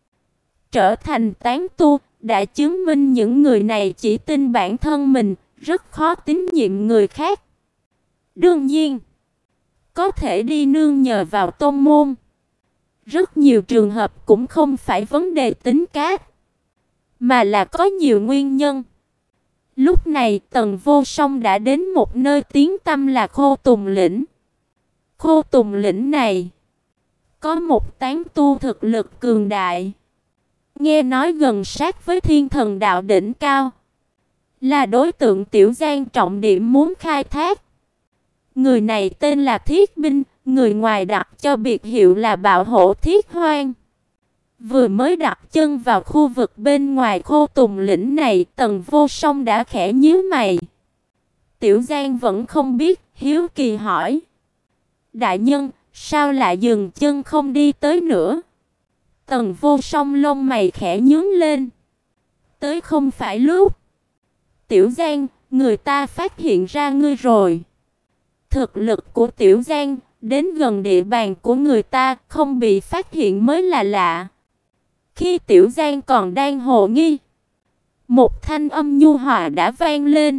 Trở thành tán tu đã chứng minh những người này chỉ tin bản thân mình, rất khó tín nhiệm người khác. Đương nhiên, có thể đi nương nhờ vào tôn môn, Rất nhiều trường hợp cũng không phải vấn đề tính cách, mà là có nhiều nguyên nhân. Lúc này Tần Vô Song đã đến một nơi tiếng tăm là Khô Tùng Lĩnh. Khô Tùng Lĩnh này có một tán tu thực lực cường đại, nghe nói gần sát với Thiên Thần Đạo đỉnh cao, là đối tượng Tiểu Giang trọng điểm muốn khai thác. Người này tên là Thiết Binh, người ngoài đặt cho biệt hiệu là Bạo Hổ Thiết Hoang. Vừa mới đặt chân vào khu vực bên ngoài Khô Tùng Lĩnh này, Tần Vô Song đã khẽ nhíu mày. Tiểu Giang vẫn không biết, hiếu kỳ hỏi: đại nhân, sao lại dừng chân không đi tới nữa? Tần Vô Song lông mày khẽ nhướng lên. Tới không phải lúc. Tiểu Giang, người ta phát hiện ra ngươi rồi. Thực lực của Tiểu Giang đến gần địa bàn của người ta, không bị phát hiện mới là lạ. Khi Tiểu Giang còn đang hồ nghi, một thanh âm nhu hòa đã vang lên,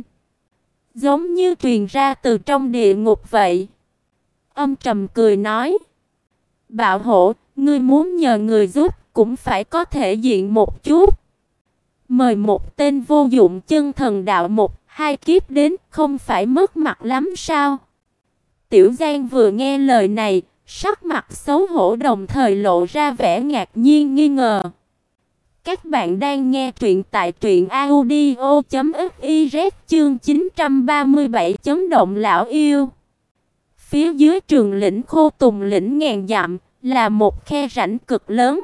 giống như truyền ra từ trong địa ngục vậy. Âm trầm cười nói: Bạo Hổ, ngươi muốn nhờ người giúp cũng phải có thể diện một chút. Mời một tên vô dụng chân thần đạo một, hai kiếp đến, không phải mất mặt lắm sao? Tiểu Giang vừa nghe lời này, sắc mặt xấu hổ đồng thời lộ ra vẻ ngạc nhiên nghi ngờ. Các bạn đang nghe truyện tại truyện audio chấm fiz chương chín trăm ba mươi bảy chấn động lão yêu. Phía dưới trường lĩnh Khô Tùng Lĩnh ngàn dặm là một khe rãnh cực lớn.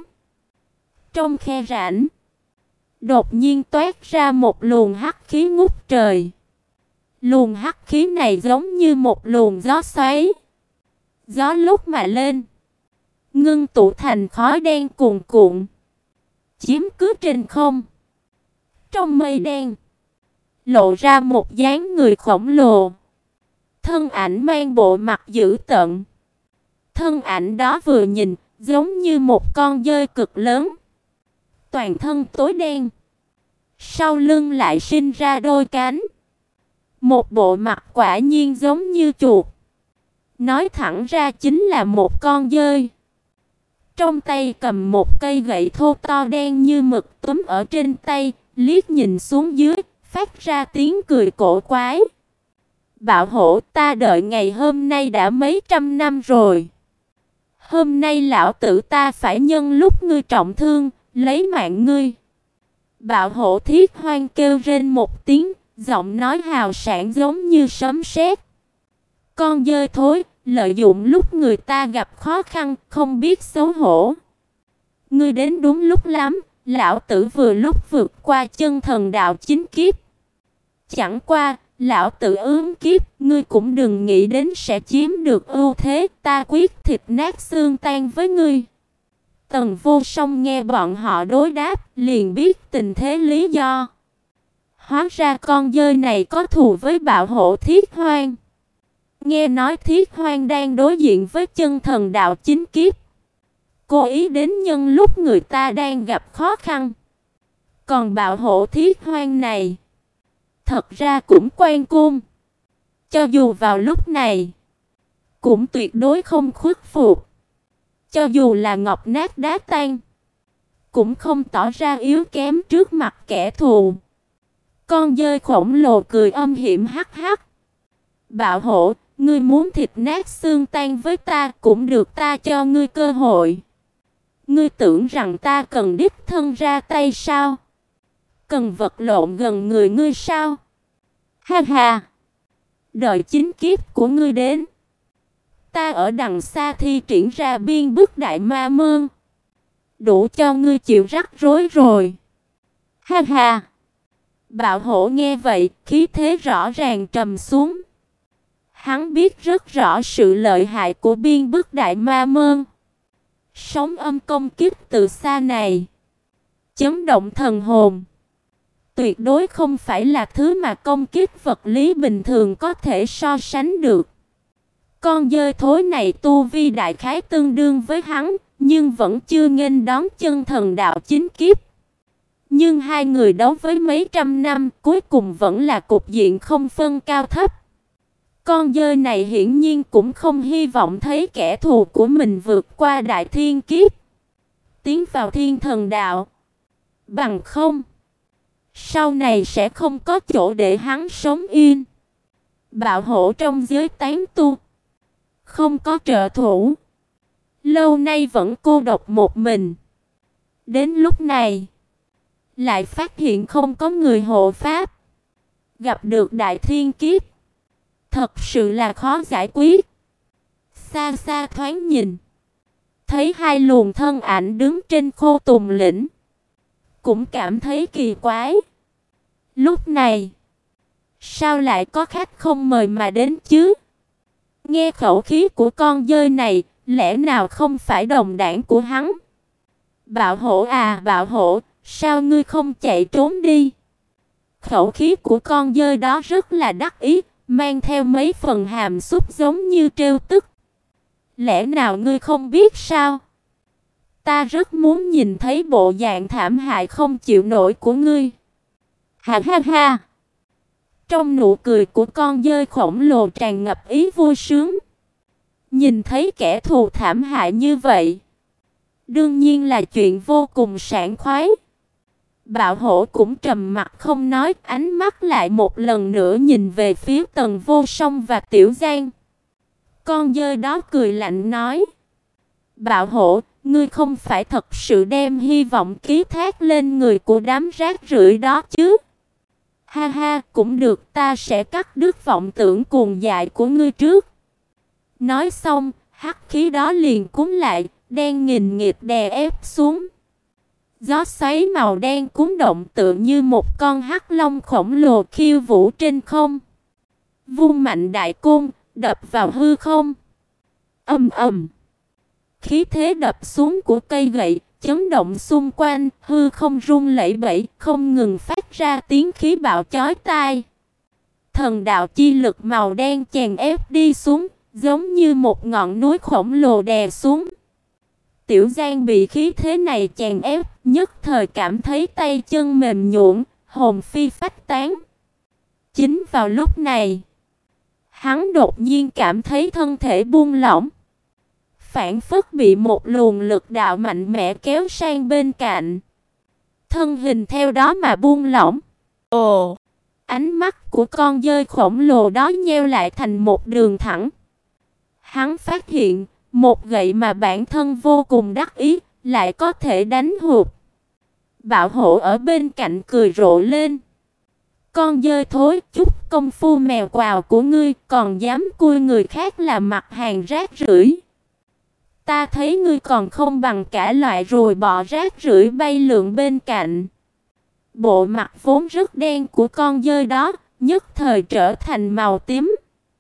Trong khe rãnh đột nhiên toát ra một luồng hắc khí ngút trời. Luồng hắc khí này giống như một luồng gió xoáy. Gió lúc mà lên, ngưng tụ thành khói đen cuồn cuộn, chiếm cứ trên không. Trong mây đen lộ ra một dáng người khổng lồ, thân ảnh mang bộ mặt dữ tợn. Thân ảnh đó vừa nhìn giống như một con dơi cực lớn, toàn thân tối đen, sau lưng lại sinh ra đôi cánh. Một bộ mặt quả nhiên giống như chuột, nói thẳng ra chính là một con dơi. Trong tay cầm một cây gậy thô to đen như mực, túm ở trên tay, liếc nhìn xuống dưới, phát ra tiếng cười cổ quái. Bạo Hổ, ta đợi ngày hôm nay đã mấy trăm năm rồi. Hôm nay lão tử ta phải nhân lúc ngươi trọng thương, lấy mạng ngươi. Bạo Hổ Thiết Hoang kêu rên một tiếng, giọng nói hào sảng giống như sấm sét. Con dơi thối, lợi dụng lúc người ta gặp khó khăn, không biết xấu hổ. Ngươi đến đúng lúc lắm, lão tử vừa lúc vượt qua chân thần đạo chính kiếp. Chẳng qua, lão tử ướm kiếp, ngươi cũng đừng nghĩ đến sẽ chiếm được ưu thế, ta quyết thịt nát xương tan với ngươi. Tần Vô Song nghe bọn họ đối đáp, liền biết tình thế lý do. Hóa ra con dơi này có thù với Bạo Hổ Thiết Hoang. Nghe nói Thiết Hoang đang đối diện với chân thần đạo chính kiếp, cố ý đến nhân lúc người ta đang gặp khó khăn. Còn Bạo Hổ Thiết Hoang này thật ra cũng quan cung, cho dù vào lúc này cũng tuyệt đối không khuất phục. Cho dù là ngọc nát đá tan, cũng không tỏ ra yếu kém trước mặt kẻ thù. Con dơi khổng lồ cười âm hiểm hắc hắc. Bạo Hổ, ngươi muốn thịt nát xương tan với ta cũng được, ta cho ngươi cơ hội. Ngươi tưởng rằng ta cần đích thân ra tay sao? Cần vật lộn gần người ngươi sao? Ha ha! Đợi chính kiếp của ngươi đến, ta ở đằng xa thi triển ra biên bức đại ma môn, đủ cho ngươi chịu rắc rối rồi. Ha ha! Bạo Hổ nghe vậy, khí thế rõ ràng trầm xuống. Hắn biết rất rõ sự lợi hại của biên bức đại ma môn. Sóng âm công kích từ xa này chấn động thần hồn, tuyệt đối không phải là thứ mà công kích vật lý bình thường có thể so sánh được. Con dơi thối này tu vi đại khái tương đương với hắn, nhưng vẫn chưa nghênh đón chân thần đạo chính kiếp. Nhưng hai người đấu với mấy trăm năm, cuối cùng vẫn là cục diện không phân cao thấp. Con dơi này hiển nhiên cũng không hy vọng thấy kẻ thù của mình vượt qua đại thiên kiếp, tiến vào thiên thần đạo. Bằng không, sau này sẽ không có chỗ để hắn sống yên. Bạo hổ trong giới tán tu, không có trợ thủ, lâu nay vẫn cô độc một mình. Đến lúc này, lại phát hiện không có người hộ pháp, gặp được đại thiên kiếp, thật sự là khó giải quyết. Xa xa thoáng nhìn, thấy hai luồng thân ảnh đứng trên Khô Tùng lĩnh, cũng cảm thấy kỳ quái. Lúc này, sao lại có khách không mời mà đến chứ? Nghe khẩu khí của con dơi này, lẽ nào không phải đồng đảng của hắn? Bạo hổ à, bạo hổ, sao ngươi không chạy trốn đi? Khẩu khí của con dơi đó rất là đắc ý, mang theo mấy phần hàm xúc giống như trêu tức. Lẽ nào ngươi không biết sao? Ta rất muốn nhìn thấy bộ dạng thảm hại không chịu nổi của ngươi. Ha ha ha! Trong nụ cười của con dơi khổng lồ tràn ngập ý vui sướng. Nhìn thấy kẻ thù thảm hại như vậy, đương nhiên là chuyện vô cùng sảng khoái. Bạo hổ cũng trầm mặc không nói, ánh mắt lại một lần nữa nhìn về phía Tần Vô Song và Tiểu Giang. Con dơi đó cười lạnh nói: Bạo hổ, ngươi không phải thật sự đem hy vọng ký thác lên người của đám rác rưởi đó chứ? Ha ha, cũng được, ta sẽ cắt đứt vọng tưởng cuồng dại của ngươi trước. Nói xong, hắc khí đó liền cuốn lại, đen nghìn nghịt đè ép xuống. Gió xoáy màu đen cuốn động tựa như một con hắc long khổng lồ khiêu vũ trên không. Vung mạnh đại côn, đập vào hư không. Ầm ầm. Khí thế đập xuống của cây gậy, chấn động xung quanh, hư không rung lẩy bẩy, không ngừng phát ra tiếng khí bạo chói tai. Thần đạo chi lực màu đen chèn ép đi xuống, giống như một ngọn núi khổng lồ đè xuống. Tiểu Giang bị khí thế này chèn ép, nhất thời cảm thấy tay chân mềm nhũn, hồn phi phách tán. Chính vào lúc này, hắn đột nhiên cảm thấy thân thể buông lỏng, phảng phất bị một luồng lực đạo mạnh mẽ kéo sang bên cạnh. Thân hình theo đó mà buông lỏng. Ồ! Ánh mắt của con dơi khổng lồ đó nheo lại thành một đường thẳng. Hắn phát hiện, một gậy mà bản thân vô cùng đắc ý, lại có thể đánh hụt. Bạo hổ ở bên cạnh cười rộ lên. Con dơi thối, chút công phu mèo quào của ngươi, còn dám cui người khác là mặt hàng rác rưởi. Ta thấy ngươi còn không bằng cả loại ruồi bọ rác rưởi bay lượn bên cạnh. Bộ mặt vốn rất đen của con dơi đó, nhất thời trở thành màu tím.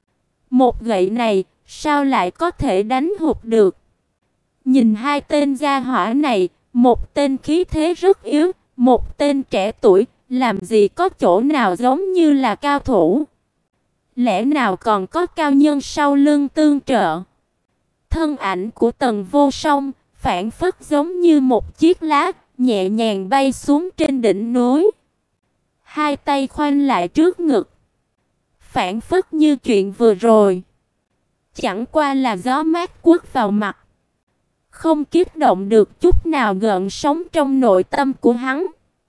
Một gậy này, sao lại có thể đánh hụt được? Nhìn hai tên gia hỏa này, một tên khí thế rất yếu, một tên trẻ tuổi, làm gì có chỗ nào giống như là cao thủ? Lẽ nào còn có cao nhân sau lưng tương trợ? Thân ảnh của Tần Vô Song phảng phất giống như một chiếc lá nhẹ nhàng bay xuống trên đỉnh núi. Hai tay khoanh lại trước ngực, phảng phất như chuyện vừa rồi chẳng qua là gió mát quất vào mặt, không kích động được chút nào gợn sóng trong nội tâm của hắn.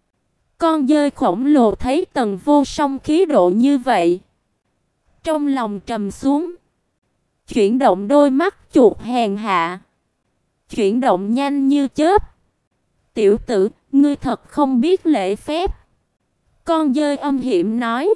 Con dơi khổng lồ thấy Tần Vô Song khí độ như vậy, trong lòng trầm xuống, chuyển động đôi mắt chuột hèn hạ, chuyển động nhanh như chớp. Tiểu tử, ngươi thật không biết lễ phép. Con dơi âm hiểm nói.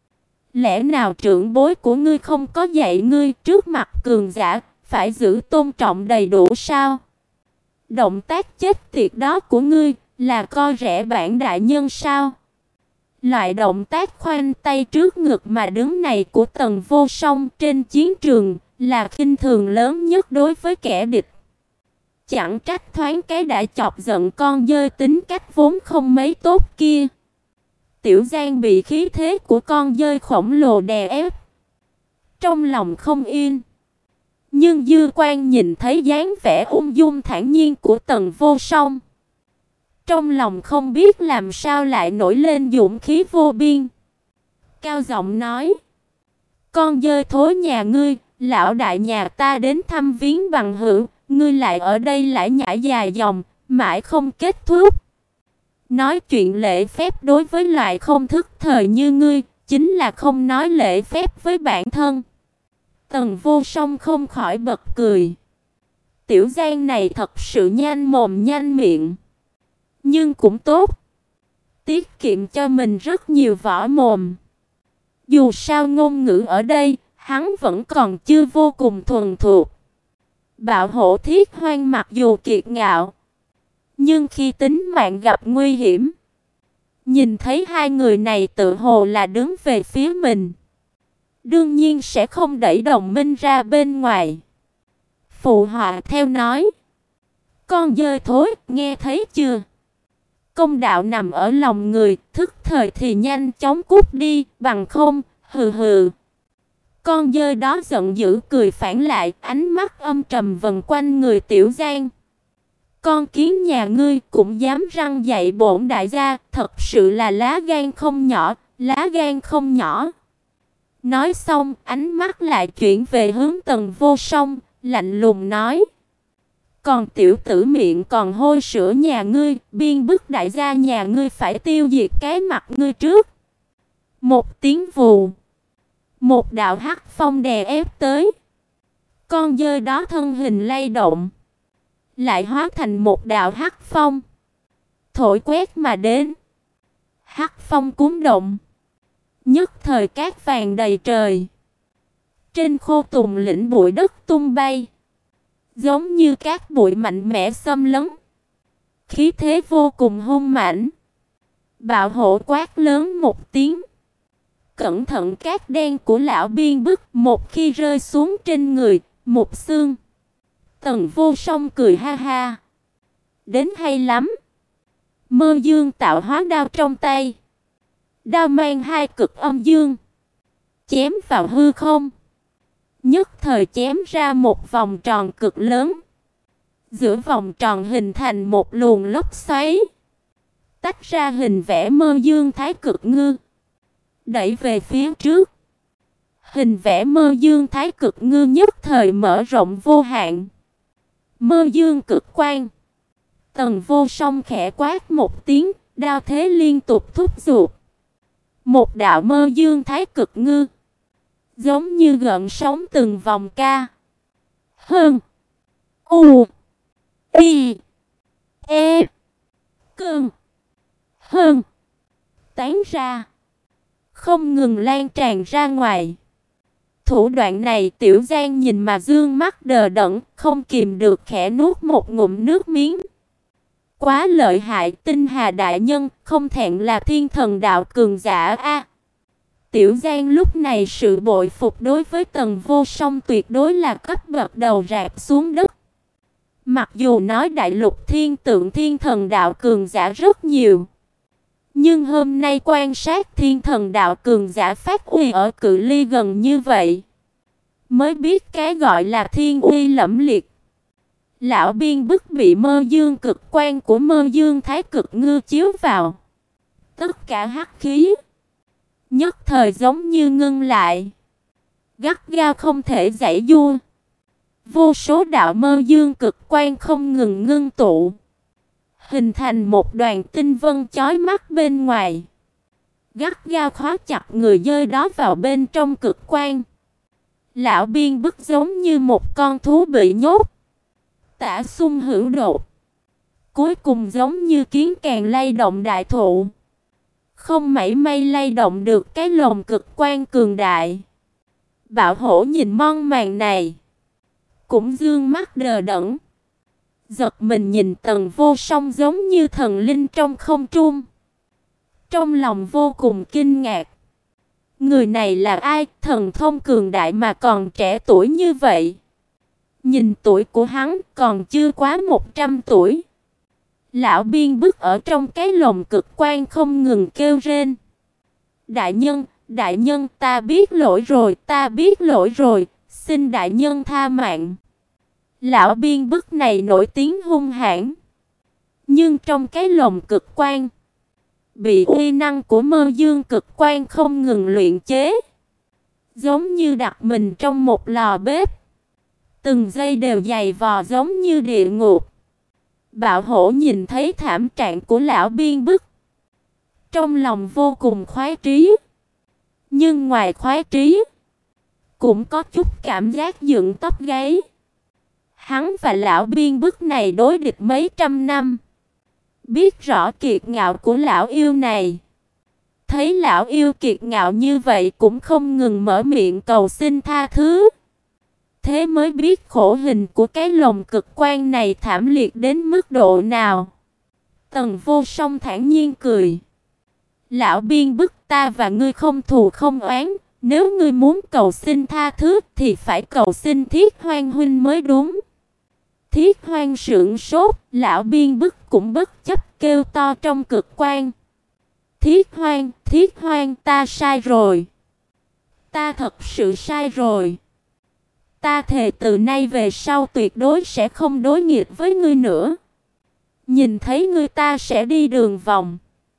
Lẽ nào trưởng bối của ngươi không có dạy ngươi trước mặt cường giả phải giữ tôn trọng đầy đủ sao? Động tác chết tiệt đó của ngươi là coi rẻ bản đại nhân sao? Loại động tác khoanh tay trước ngực mà đứng này của Tần Vô Song trên chiến trường là khinh thường lớn nhất đối với kẻ địch. Chẳng trách thoáng cái đã chọc giận con dơi tính cách vốn không mấy tốt kia. Tiểu Giang bị khí thế của con dơi khổng lồ đè ép, trong lòng không yên. Nhưng dư quan nhìn thấy dáng vẻ ung dung thản nhiên của Tần Vô Song, trong lòng không biết làm sao lại nổi lên dũng khí vô biên. Cao giọng nói: Con dơi thối nhà ngươi, lão đại nhà ta đến thăm viếng bằng hữu, ngươi lại ở đây lải nhải dài dòng, mãi không kết thúc. Nói chuyện lễ phép đối với loại không thức thời như ngươi, chính là không nói lễ phép với bản thân. Tần Vô Song không khỏi bật cười. Tiểu Giang này thật sự nhanh mồm nhanh miệng, nhưng cũng tốt, tiết kiệm cho mình rất nhiều võ mồm. Dù sao ngôn ngữ ở đây, hắn vẫn còn chưa vô cùng thuần thục. Bạo hổ Thiết Hoang mặc dù kiệt ngạo, nhưng khi tính mạng gặp nguy hiểm, nhìn thấy hai người này tự hồ là đứng về phía mình, đương nhiên sẽ không đẩy đồng minh ra bên ngoài. Phụ họa theo nói: Con dơi thối, nghe thấy chưa? Công đạo nằm ở lòng người, thức thời thì nhanh chóng cút đi, bằng không, hừ hừ. Con dơi đó giận dữ cười phản lại, ánh mắt âm trầm vần quanh người Tiểu Giang. Con kiến nhà ngươi cũng dám răng dạy bổn đại gia, thật sự là lá gan không nhỏ, lá gan không nhỏ. Nói xong, ánh mắt lại chuyển về hướng Tần Vô Song, lạnh lùng nói: Còn tiểu tử miệng còn hôi sữa nhà ngươi, biên bức đại gia nhà ngươi phải tiêu diệt cái mặt ngươi trước. Một tiếng vù, một đạo hắc phong đè ép tới. Con dơi đó thân hình lay động, lại hóa thành một đạo hắc phong, thổi quét mà đến. Hắc phong cuốn động, nhất thời cát vàng đầy trời. Trên khô tùng lĩnh bụi đất tung bay, giống như cát bụi mạnh mẽ xâm lấn, khí thế vô cùng hung mãnh. Bạo hổ quát lớn một tiếng. Cẩn thận, cát đen của lão biên bức một khi rơi xuống trên người, một xương. Tần Vô Song cười ha ha. Đến hay lắm. Mơ dương tạo hóa đao trong tay. Đao mang hai cực âm dương, chém vào hư không. Nhất thời chém ra một vòng tròn cực lớn. Giữa vòng tròn hình thành một luồng lốc xoáy, tách ra hình vẽ mơ dương thái cực ngư, đẩy về phía trước. Hình vẽ mơ dương thái cực ngư nhất thời mở rộng vô hạn. Mơ dương cực quang. Tần Vô Song khẽ quát một tiếng, đao thế liên tục thúc giục. Một đạo mơ dương thái cực ngư, giống như gợn sóng từng vòng ca. Hơn. U. Y. E. Cơn. Hơn. Tán ra, không ngừng lan tràn ra ngoài. Thủ đoạn này Tiểu Giang nhìn mà dương mắt đờ đẫn, không kìm được khẽ nuốt một ngụm nước miếng. Quá lợi hại, Tinh Hà đại nhân, không thẹn là thiên thần đạo cường giả a. À, Tiểu Giang lúc này sự bội phục đối với Tần Vô Song tuyệt đối là cấp bậc đầu rạp xuống đất. Mặc dù nói đại lục thiên tượng thiên thần đạo cường giả rất nhiều, nhưng hôm nay quan sát thiên thần đạo cường giả phát uy ở cự ly gần như vậy, mới biết cái gọi là thiên uy lẫm liệt. Lão biên bức bị mơ dương cực quan của mơ dương thái cực ngư chiếu vào, tất cả hắc khí nhất thời giống như ngưng lại, gắt gao không thể giãy giụa. Vô số đạo mơ dương cực quan không ngừng ngưng tụ, hình thành một đoàn tinh vân chói mắt bên ngoài, gắt gao khóa chặt người dơi đó vào bên trong cực quan. Lão biên bức giống như một con thú bị nhốt, tả xung hữu đột, cuối cùng giống như kiến càng lay động đại thụ, không mảy may lay động được cái lồng cực quan cường đại. Bạo hổ nhìn mon màn này, cũng dương mắt đờ đẫn, giật mình nhìn Tần Vô Song giống như thần linh trong không trung, trong lòng vô cùng kinh ngạc. Người này là ai, thần thông cường đại mà còn trẻ tuổi như vậy? Nhìn tuổi của hắn còn chưa quá một trăm tuổi. Lão biên bức ở trong cái lồng cực quan không ngừng kêu rên. Đại nhân, đại nhân, ta biết lỗi rồi, ta biết lỗi rồi, xin đại nhân tha mạng. Lão biên bức này nổi tiếng hung hãn, nhưng trong cái lồng cực quan, bị uy năng của mơ dương cực quan không ngừng luyện chế, giống như đặt mình trong một lò bếp. Từng giây đều dày vò giống như địa ngục. Bạo hổ nhìn thấy thảm trạng của lão biên bức, trong lòng vô cùng khoái trí. Nhưng ngoài khoái trí, cũng có chút cảm giác dựng tóc gáy. Hắn và lão biên bức này đối địch mấy trăm năm, biết rõ kiệt ngạo của lão yêu này. Thấy lão yêu kiệt ngạo như vậy cũng không ngừng mở miệng cầu xin tha thứ. Thế mới biết khổ hình của cái lồng cực quan này thảm liệt đến mức độ nào. Tần Vô Song thản nhiên cười. Lão biên bức, ta và ngươi không thù không oán. Nếu ngươi muốn cầu xin tha thứ thì phải cầu xin Thiết Hoang huynh mới đúng. Thiết Hoang sững sốt, lão biên bức cũng bất chấp kêu to trong cực quan. Thiết Hoang, Thiết Hoang, ta sai rồi. Ta thật sự sai rồi. Ta thề từ nay về sau tuyệt đối sẽ không đối nghịch với ngươi nữa. Nhìn thấy ngươi ta sẽ đi đường vòng.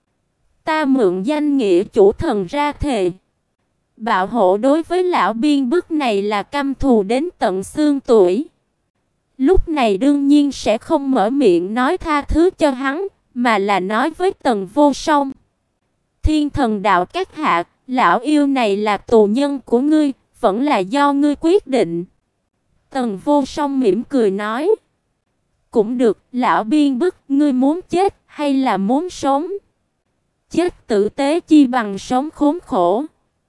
Ta mượn danh nghĩa chủ thần ra thề. Bạo hổ đối với lão biên bức này là căm thù đến tận xương tủy. Lúc này đương nhiên sẽ không mở miệng nói tha thứ cho hắn, mà là nói với Tần Vô Song. Thiên thần đạo các hạ, lão yêu này là tù nhân của ngươi, vẫn là do ngươi quyết định. Tần Vô Song mỉm cười nói. Cũng được, lão biên bức, ngươi muốn chết hay là muốn sống? Chết tử tế chi bằng sống khốn khổ.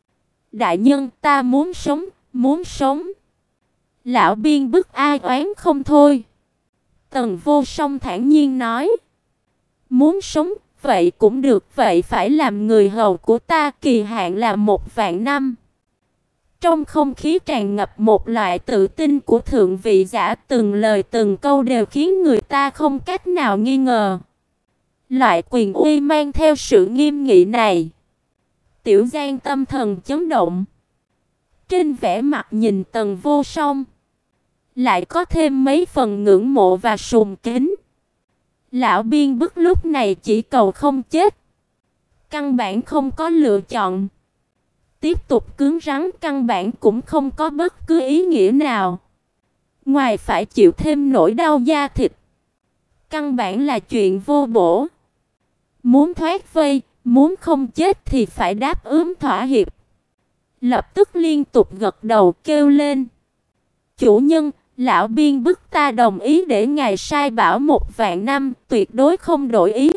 Đại nhân, ta muốn sống, muốn sống. Lão biên bức ai oán không thôi. Tần Vô Song thản nhiên nói. Muốn sống, vậy cũng được, vậy phải làm người hầu của ta, kỳ hạn là một vạn năm. Trong không khí tràn ngập một loại tự tin của thượng vị giả, từng lời từng câu đều khiến người ta không cách nào nghi ngờ. Loại quyền uy mang theo sự nghiêm nghị này. Tiểu Giang tâm thần chấn động. Trên vẻ mặt nhìn Tần Vô Song, lại có thêm mấy phần ngưỡng mộ và sùng kính. Lão biên bức lúc này chỉ cầu không chết. Căn bản không có lựa chọn. Tiếp tục cứng rắn căn bản cũng không có bất cứ ý nghĩa nào. Ngoài phải chịu thêm nỗi đau da thịt. Căn bản là chuyện vô bổ. Muốn thoát vây, muốn không chết thì phải đáp ứng thỏa hiệp. Lập tức liên tục gật đầu kêu lên. Chủ nhân, lão biên bức ta đồng ý để ngài sai bảo một vạn năm, tuyệt đối không đổi ý.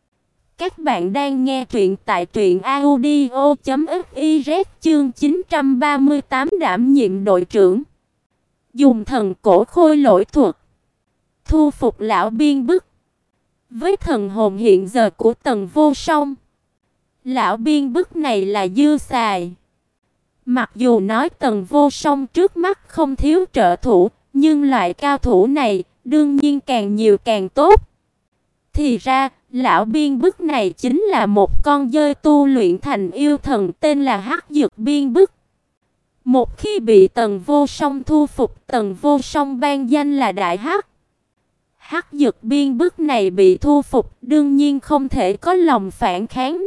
Các bạn đang nghe truyện tại truyện audio chấm fiz chương chín trăm ba mươi tám đảm nhiệm đội trưởng. Dùng thần cổ khôi lỗi thuật. Thu phục lão biên bức. Với thần hồn hiện giờ của Tần Vô Song, lão biên bức này là dư xài. Mặc dù nói Tần Vô Song trước mắt không thiếu trợ thủ, nhưng loại cao thủ này đương nhiên càng nhiều càng tốt. Thì ra, lão biên bức này chính là một con dơi tu luyện thành yêu thần tên là Hắc Dược Biên Bức. Một khi bị Tần Vô Song thu phục, Tần Vô Song ban danh là Đại Hắc. Hắc Dược Biên Bức này bị thu phục, đương nhiên không thể có lòng phản kháng.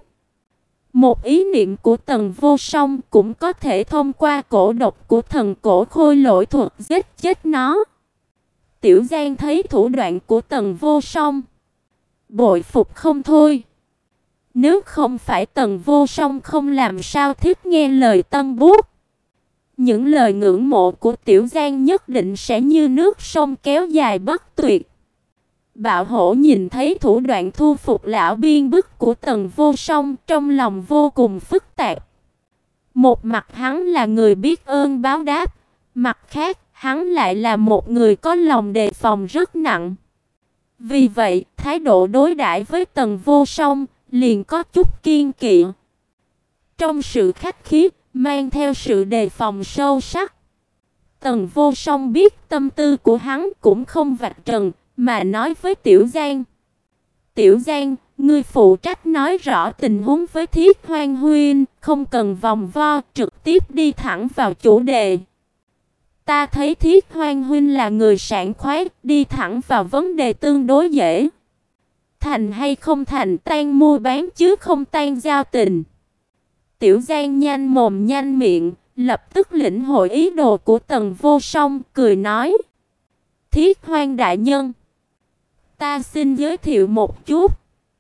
Một ý niệm của Tần Vô Song cũng có thể thông qua cổ độc của thần cổ khôi lỗi thuật giết chết nó. Tiểu Giang thấy thủ đoạn của Tần Vô Song, bội phục không thôi. Nếu không phải Tần Vô Song không làm sao thích nghe lời tân bút. Những lời ngưỡng mộ của Tiểu Giang nhất định sẽ như nước sông kéo dài bất tuyệt. Bạo hổ nhìn thấy thủ đoạn thu phục lão biên bức của Tần Vô Song, trong lòng vô cùng phức tạp. Một mặt hắn là người biết ơn báo đáp, mặt khác hắn lại là một người có lòng đề phòng rất nặng. Vì vậy, thái độ đối đãi với Tần Vô Song liền có chút kiêng kỵ. Trong sự khách khí, mang theo sự đề phòng sâu sắc. Tần Vô Song biết tâm tư của hắn cũng không vạch trần, mà nói với Tiểu Giang. Tiểu Giang, ngươi phụ trách nói rõ tình huống với Thiết Hoang huynh, không cần vòng vo, trực tiếp đi thẳng vào chủ đề. Ta thấy Thiết Hoang huynh là người sảng khoái, đi thẳng vào vấn đề tương đối dễ. Thành hay không thành tan mua bán chứ không tan giao tình. Tiểu Giang nhanh mồm nhanh miệng, lập tức lĩnh hội ý đồ của Tần Vô Song, cười nói: Thiết Hoang đại nhân, ta xin giới thiệu một chút.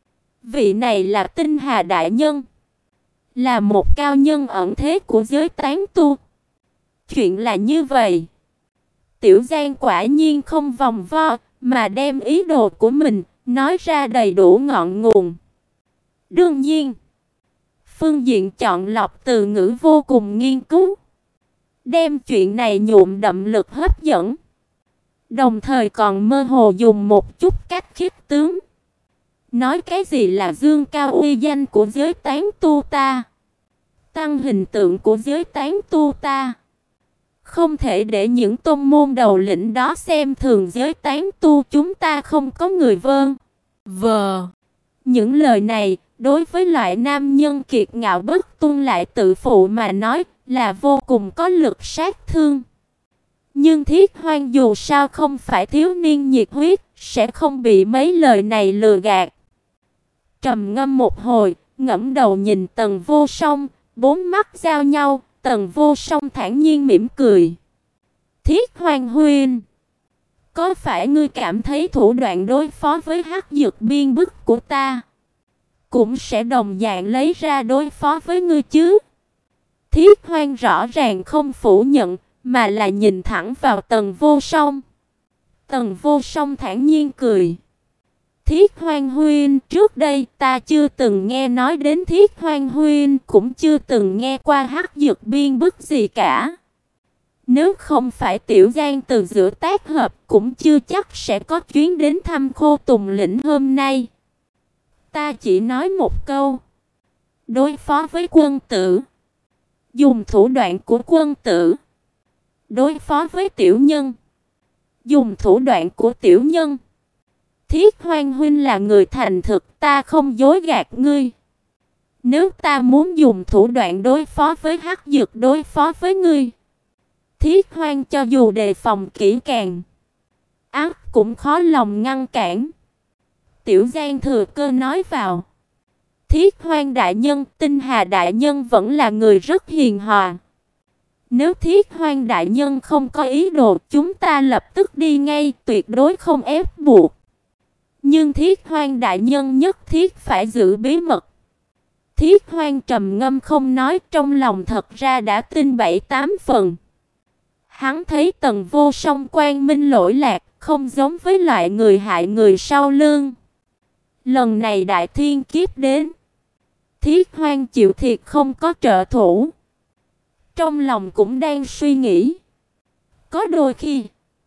Vị này là Tinh Hà đại nhân, là một cao nhân ẩn thế của giới tán tu. Chuyện là như vậy. Tiểu Giang quả nhiên không vòng vo, mà đem ý đồ của mình nói ra đầy đủ ngọn nguồn. Đương nhiên, phương diện chọn lọc từ ngữ vô cùng nghiên cứu, đem chuyện này nhuộm đậm lực hấp dẫn. Đồng thời còn mơ hồ dùng một chút cách khiếp tướng, nói cái gì là dương cao uy danh của giới tán tu ta, tăng hình tượng của giới tán tu ta. Không thể để những tôn môn đầu lĩnh đó xem thường giới tán tu chúng ta không có người vâng. Vờ. Những lời này, đối với loại nam nhân kiệt ngạo bất tuân lại tự phụ mà nói, là vô cùng có lực sát thương. Nhưng Thiết Hoang dù sao không phải thiếu niên nhiệt huyết, sẽ không bị mấy lời này lừa gạt. Trầm ngâm một hồi, ngẩng đầu nhìn Tần Vô Song, bốn mắt giao nhau, Tần Vô Song thản nhiên mỉm cười. Thiết Hoang huynh, có phải ngươi cảm thấy thủ đoạn đối phó với hắc dược biên bức của ta cũng sẽ đồng dạng lấy ra đối phó với ngươi chứ? Thiết Hoang rõ ràng không phủ nhận, mà là nhìn thẳng vào Tần Vô Song. Tần Vô Song thản nhiên cười. Thiết Hoang huynh, trước đây ta chưa từng nghe nói đến Thiết Hoang huynh, cũng chưa từng nghe qua hắc dược biên bức gì cả. Nếu không phải Tiểu Giang từ giữa tác hợp, cũng chưa chắc sẽ có chuyến đến thăm Khô Tùng lĩnh hôm nay. Ta chỉ nói một câu: đối phó với quân tử, dùng thủ đoạn của quân tử; đối phó với tiểu nhân, dùng thủ đoạn của tiểu nhân. Thiết Hoang huynh là người thành thực, ta không dối gạt ngươi. Nếu ta muốn dùng thủ đoạn đối phó với hắc dược đối phó với ngươi, Thiết Hoang cho dù đề phòng kỹ càng, ắt cũng khó lòng ngăn cản. Tiểu Giang thừa cơ nói vào. Thiết Hoang đại nhân, Tinh Hà đại nhân vẫn là người rất hiền hòa. Nếu Thiết Hoang đại nhân không có ý đồ, chúng ta lập tức đi ngay, tuyệt đối không ép buộc. Nhưng Thiết Hoang đại nhân nhất thiết phải giữ bí mật. Thiết Hoang trầm ngâm không nói, trong lòng thật ra đã tin bảy tám phần. Hắn thấy Tần Vô Song quang minh lỗi lạc, không giống với loại người hại người sau lưng. Lần này đại thiên kiếp đến, Thiết Hoang chịu thiệt không có trợ thủ. Trong lòng cũng đang suy nghĩ, có đôi khi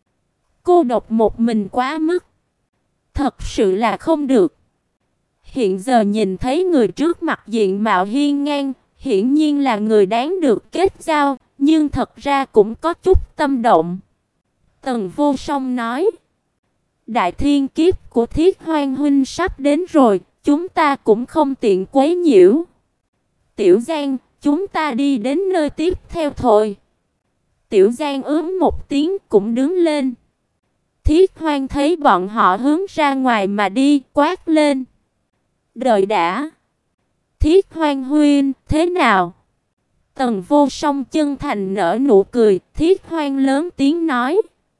cô độc một mình quá mức, thật sự là không được. Hiện giờ nhìn thấy người trước mặt diện mạo hiên ngang, hiển nhiên là người đáng được kết giao, nhưng thật ra cũng có chút tâm động. Tần Vô Song nói: đại thiên kiếp của Thiết Hoang huynh sắp đến rồi, chúng ta cũng không tiện quấy nhiễu. Tiểu Giang, chúng ta đi đến nơi tiếp theo thôi. Tiểu Giang ướm một tiếng cũng đứng lên. Thiết Hoang thấy bọn họ hướng ra ngoài mà đi, quát lên: đợi đã! Thiết Hoang huynh, thế nào? Tần Vô Song chân thành nở nụ cười. Thiết Hoang lớn tiếng nói: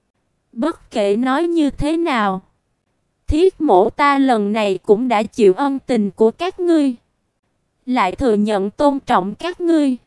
bất kể nói như thế nào, Thiết mỗ ta lần này cũng đã chịu ân tình của các ngươi, lại thừa nhận tôn trọng các ngươi.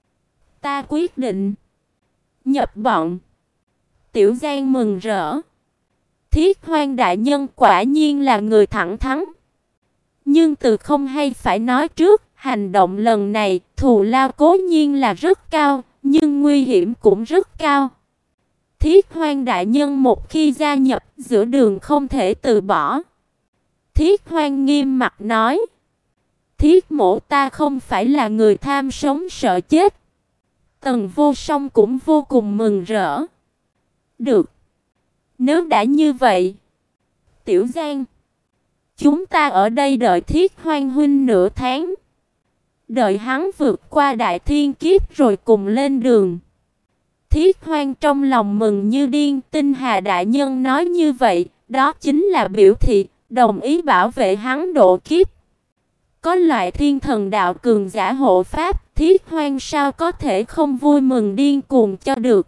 Ta quyết định nhập bọn. Tiểu Giang mừng rỡ. Thiết Hoang đại nhân quả nhiên là người thẳng thắn. Nhưng từ không hay phải nói trước, hành động lần này thù lao cố nhiên là rất cao, nhưng nguy hiểm cũng rất cao. Thiết Hoang đại nhân một khi gia nhập, giữa đường không thể từ bỏ. Thiết Hoang nghiêm mặt nói: Thiết mỗ ta không phải là người tham sống sợ chết. Tần Vô Song cũng vô cùng mừng rỡ. Được, nếu đã như vậy, Tiểu Giang, chúng ta ở đây đợi Thiết Hoang huynh nửa tháng. Đợi hắn vượt qua đại thiên kiếp rồi cùng lên đường. Thiết Hoang trong lòng mừng như điên. Tinh Hà đại nhân nói như vậy, đó chính là biểu thị đồng ý bảo vệ hắn độ kiếp. Có loại thiên thần đạo cường giả hộ pháp, Thiết Hoang sao có thể không vui mừng điên cuồng cho được.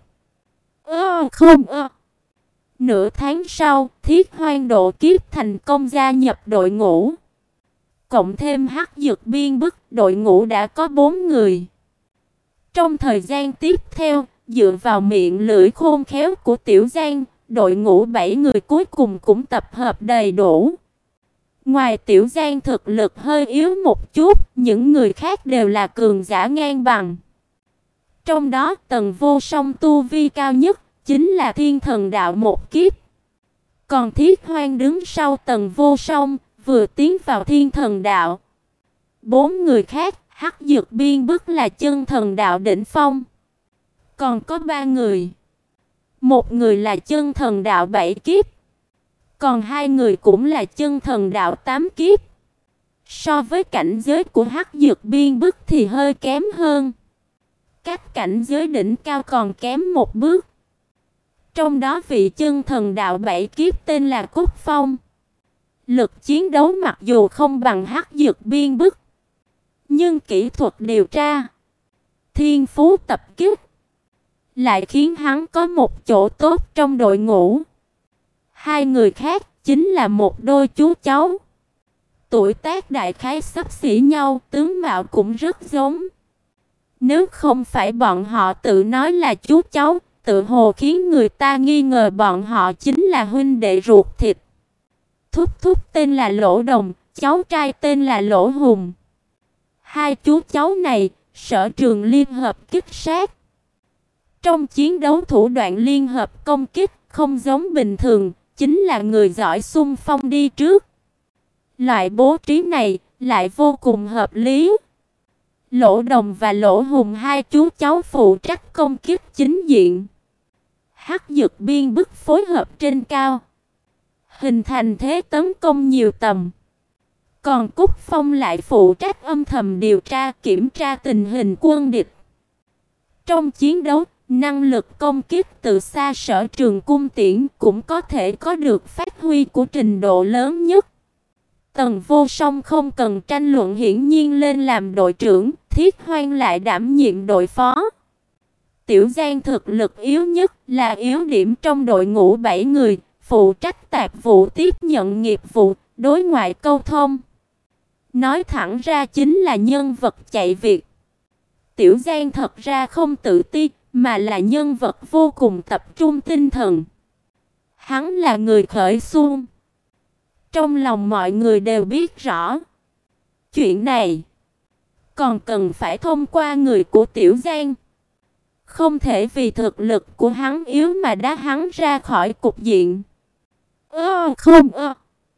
Ơ không ơ. Nửa tháng sau, Thiết Hoang độ kiếp thành công gia nhập đội ngũ. Cộng thêm Hắc Dực Biên Bức, đội ngũ đã có bốn người. Trong thời gian tiếp theo, dựa vào miệng lưỡi khôn khéo của Tiểu Giang, đội ngũ bảy người cuối cùng cũng tập hợp đầy đủ. Ngoài Tiểu Giang thực lực hơi yếu một chút, những người khác đều là cường giả ngang bằng. Trong đó Tần Vô Song tu vi cao nhất chính là Thiên Thần Đạo một kiếp. Còn Thiết Hoang đứng sau Tần Vô Song, vừa tiến vào Thiên Thần Đạo. Bốn người khác, Hắc Dực Biên Bức là chân thần đạo đỉnh phong. Còn có ba người. Một người là chân thần đạo bảy kiếp. Còn hai người cũng là chân thần đạo tám kiếp. So với cảnh giới của Hắc Dực Biên Bức thì hơi kém hơn. Cách cảnh giới đỉnh cao còn kém một bước. Trong đó vị chân thần đạo bảy kiếp tên là Cúc Phong. Lực chiến đấu mặc dù không bằng Hắc Dực Biên Bức, nhưng kỹ thuật điều tra, thiên phú tập kích lại khiến hắn có một chỗ tốt trong đội ngũ. Hai người khác chính là một đôi chú cháu. Tuổi tác đại khái xấp xỉ nhau, tướng mạo cũng rất giống. Nếu không phải bọn họ tự nói là chú cháu, tự hồ khiến người ta nghi ngờ bọn họ chính là huynh đệ ruột thịt. Thúc thúc tên là Lỗ Đồng, cháu trai tên là Lỗ Hùng. Hai chú cháu này, sở trường liên hợp kích sát. Trong chiến đấu thủ đoạn liên hợp công kích không giống bình thường, chính là người giỏi xung phong đi trước. Loại bố trí này lại vô cùng hợp lý. Lỗ Đồng và Lỗ Hùng hai chú cháu phụ trách công kích chính diện. Hắc Dực Biên Bức phối hợp trên cao, hình thành thế tấn công nhiều tầm. Còn Cúc Phong lại phụ trách âm thầm điều tra kiểm tra tình hình quân địch. Trong chiến đấu, năng lực công kích từ xa sở trường cung tiễn cũng có thể có được phát huy của trình độ lớn nhất. Tần Vô Song không cần tranh luận, hiển nhiên lên làm đội trưởng, Thiết Hoang lại đảm nhiệm đội phó. Tiểu Giang thực lực yếu nhất, là yếu điểm trong đội ngũ bảy người, phụ trách tạp vụ tiếp nhận nghiệp vụ, đối ngoại câu thông. Nói thẳng ra chính là nhân vật chạy việc. Tiểu Giang thật ra không tự ti, mà là nhân vật vô cùng tập trung tinh thần. Hắn là người khởi xung. Trong lòng mọi người đều biết rõ. Chuyện này còn cần phải thông qua người của Tiểu Giang. Không thể vì thực lực của hắn yếu mà đá hắn ra khỏi cục diện. Ơ không ơ.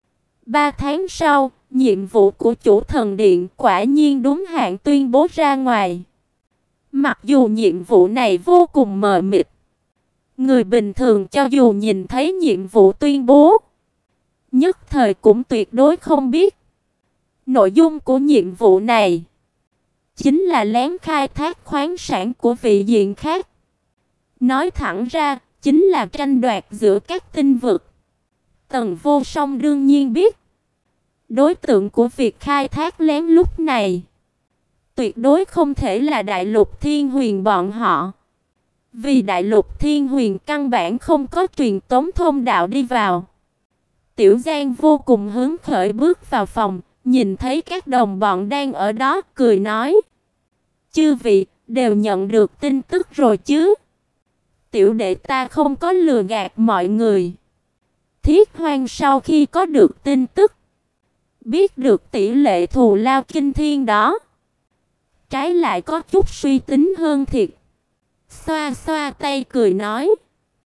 Ba tháng sau, nhiệm vụ của chủ thần điện quả nhiên đúng hạn tuyên bố ra ngoài. Mặc dù nhiệm vụ này vô cùng mờ mịt, người bình thường cho dù nhìn thấy nhiệm vụ tuyên bố, nhất thời cũng tuyệt đối không biết. Nội dung của nhiệm vụ này chính là lén khai thác khoáng sản của vị diện khác. Nói thẳng ra, chính là tranh đoạt giữa các tinh vực. Tần Vô Song đương nhiên biết, đối tượng của việc khai thác lén lúc này tuyệt đối không thể là Đại Lục Thiên Huyền bọn họ. Vì Đại Lục Thiên Huyền căn bản không có truyền tống thông đạo đi vào. Tiểu Giang vô cùng hứng khởi bước vào phòng, nhìn thấy các đồng bọn đang ở đó, cười nói: "Chư vị, đều nhận được tin tức rồi chứ?" "Tiểu đệ ta không có lừa gạt mọi người." Thiết Hoang sau khi có được tin tức, biết được tỷ lệ thù lao kinh thiên đó, trái lại có chút suy tính hơn thiệt. Xoa xoa tay cười nói: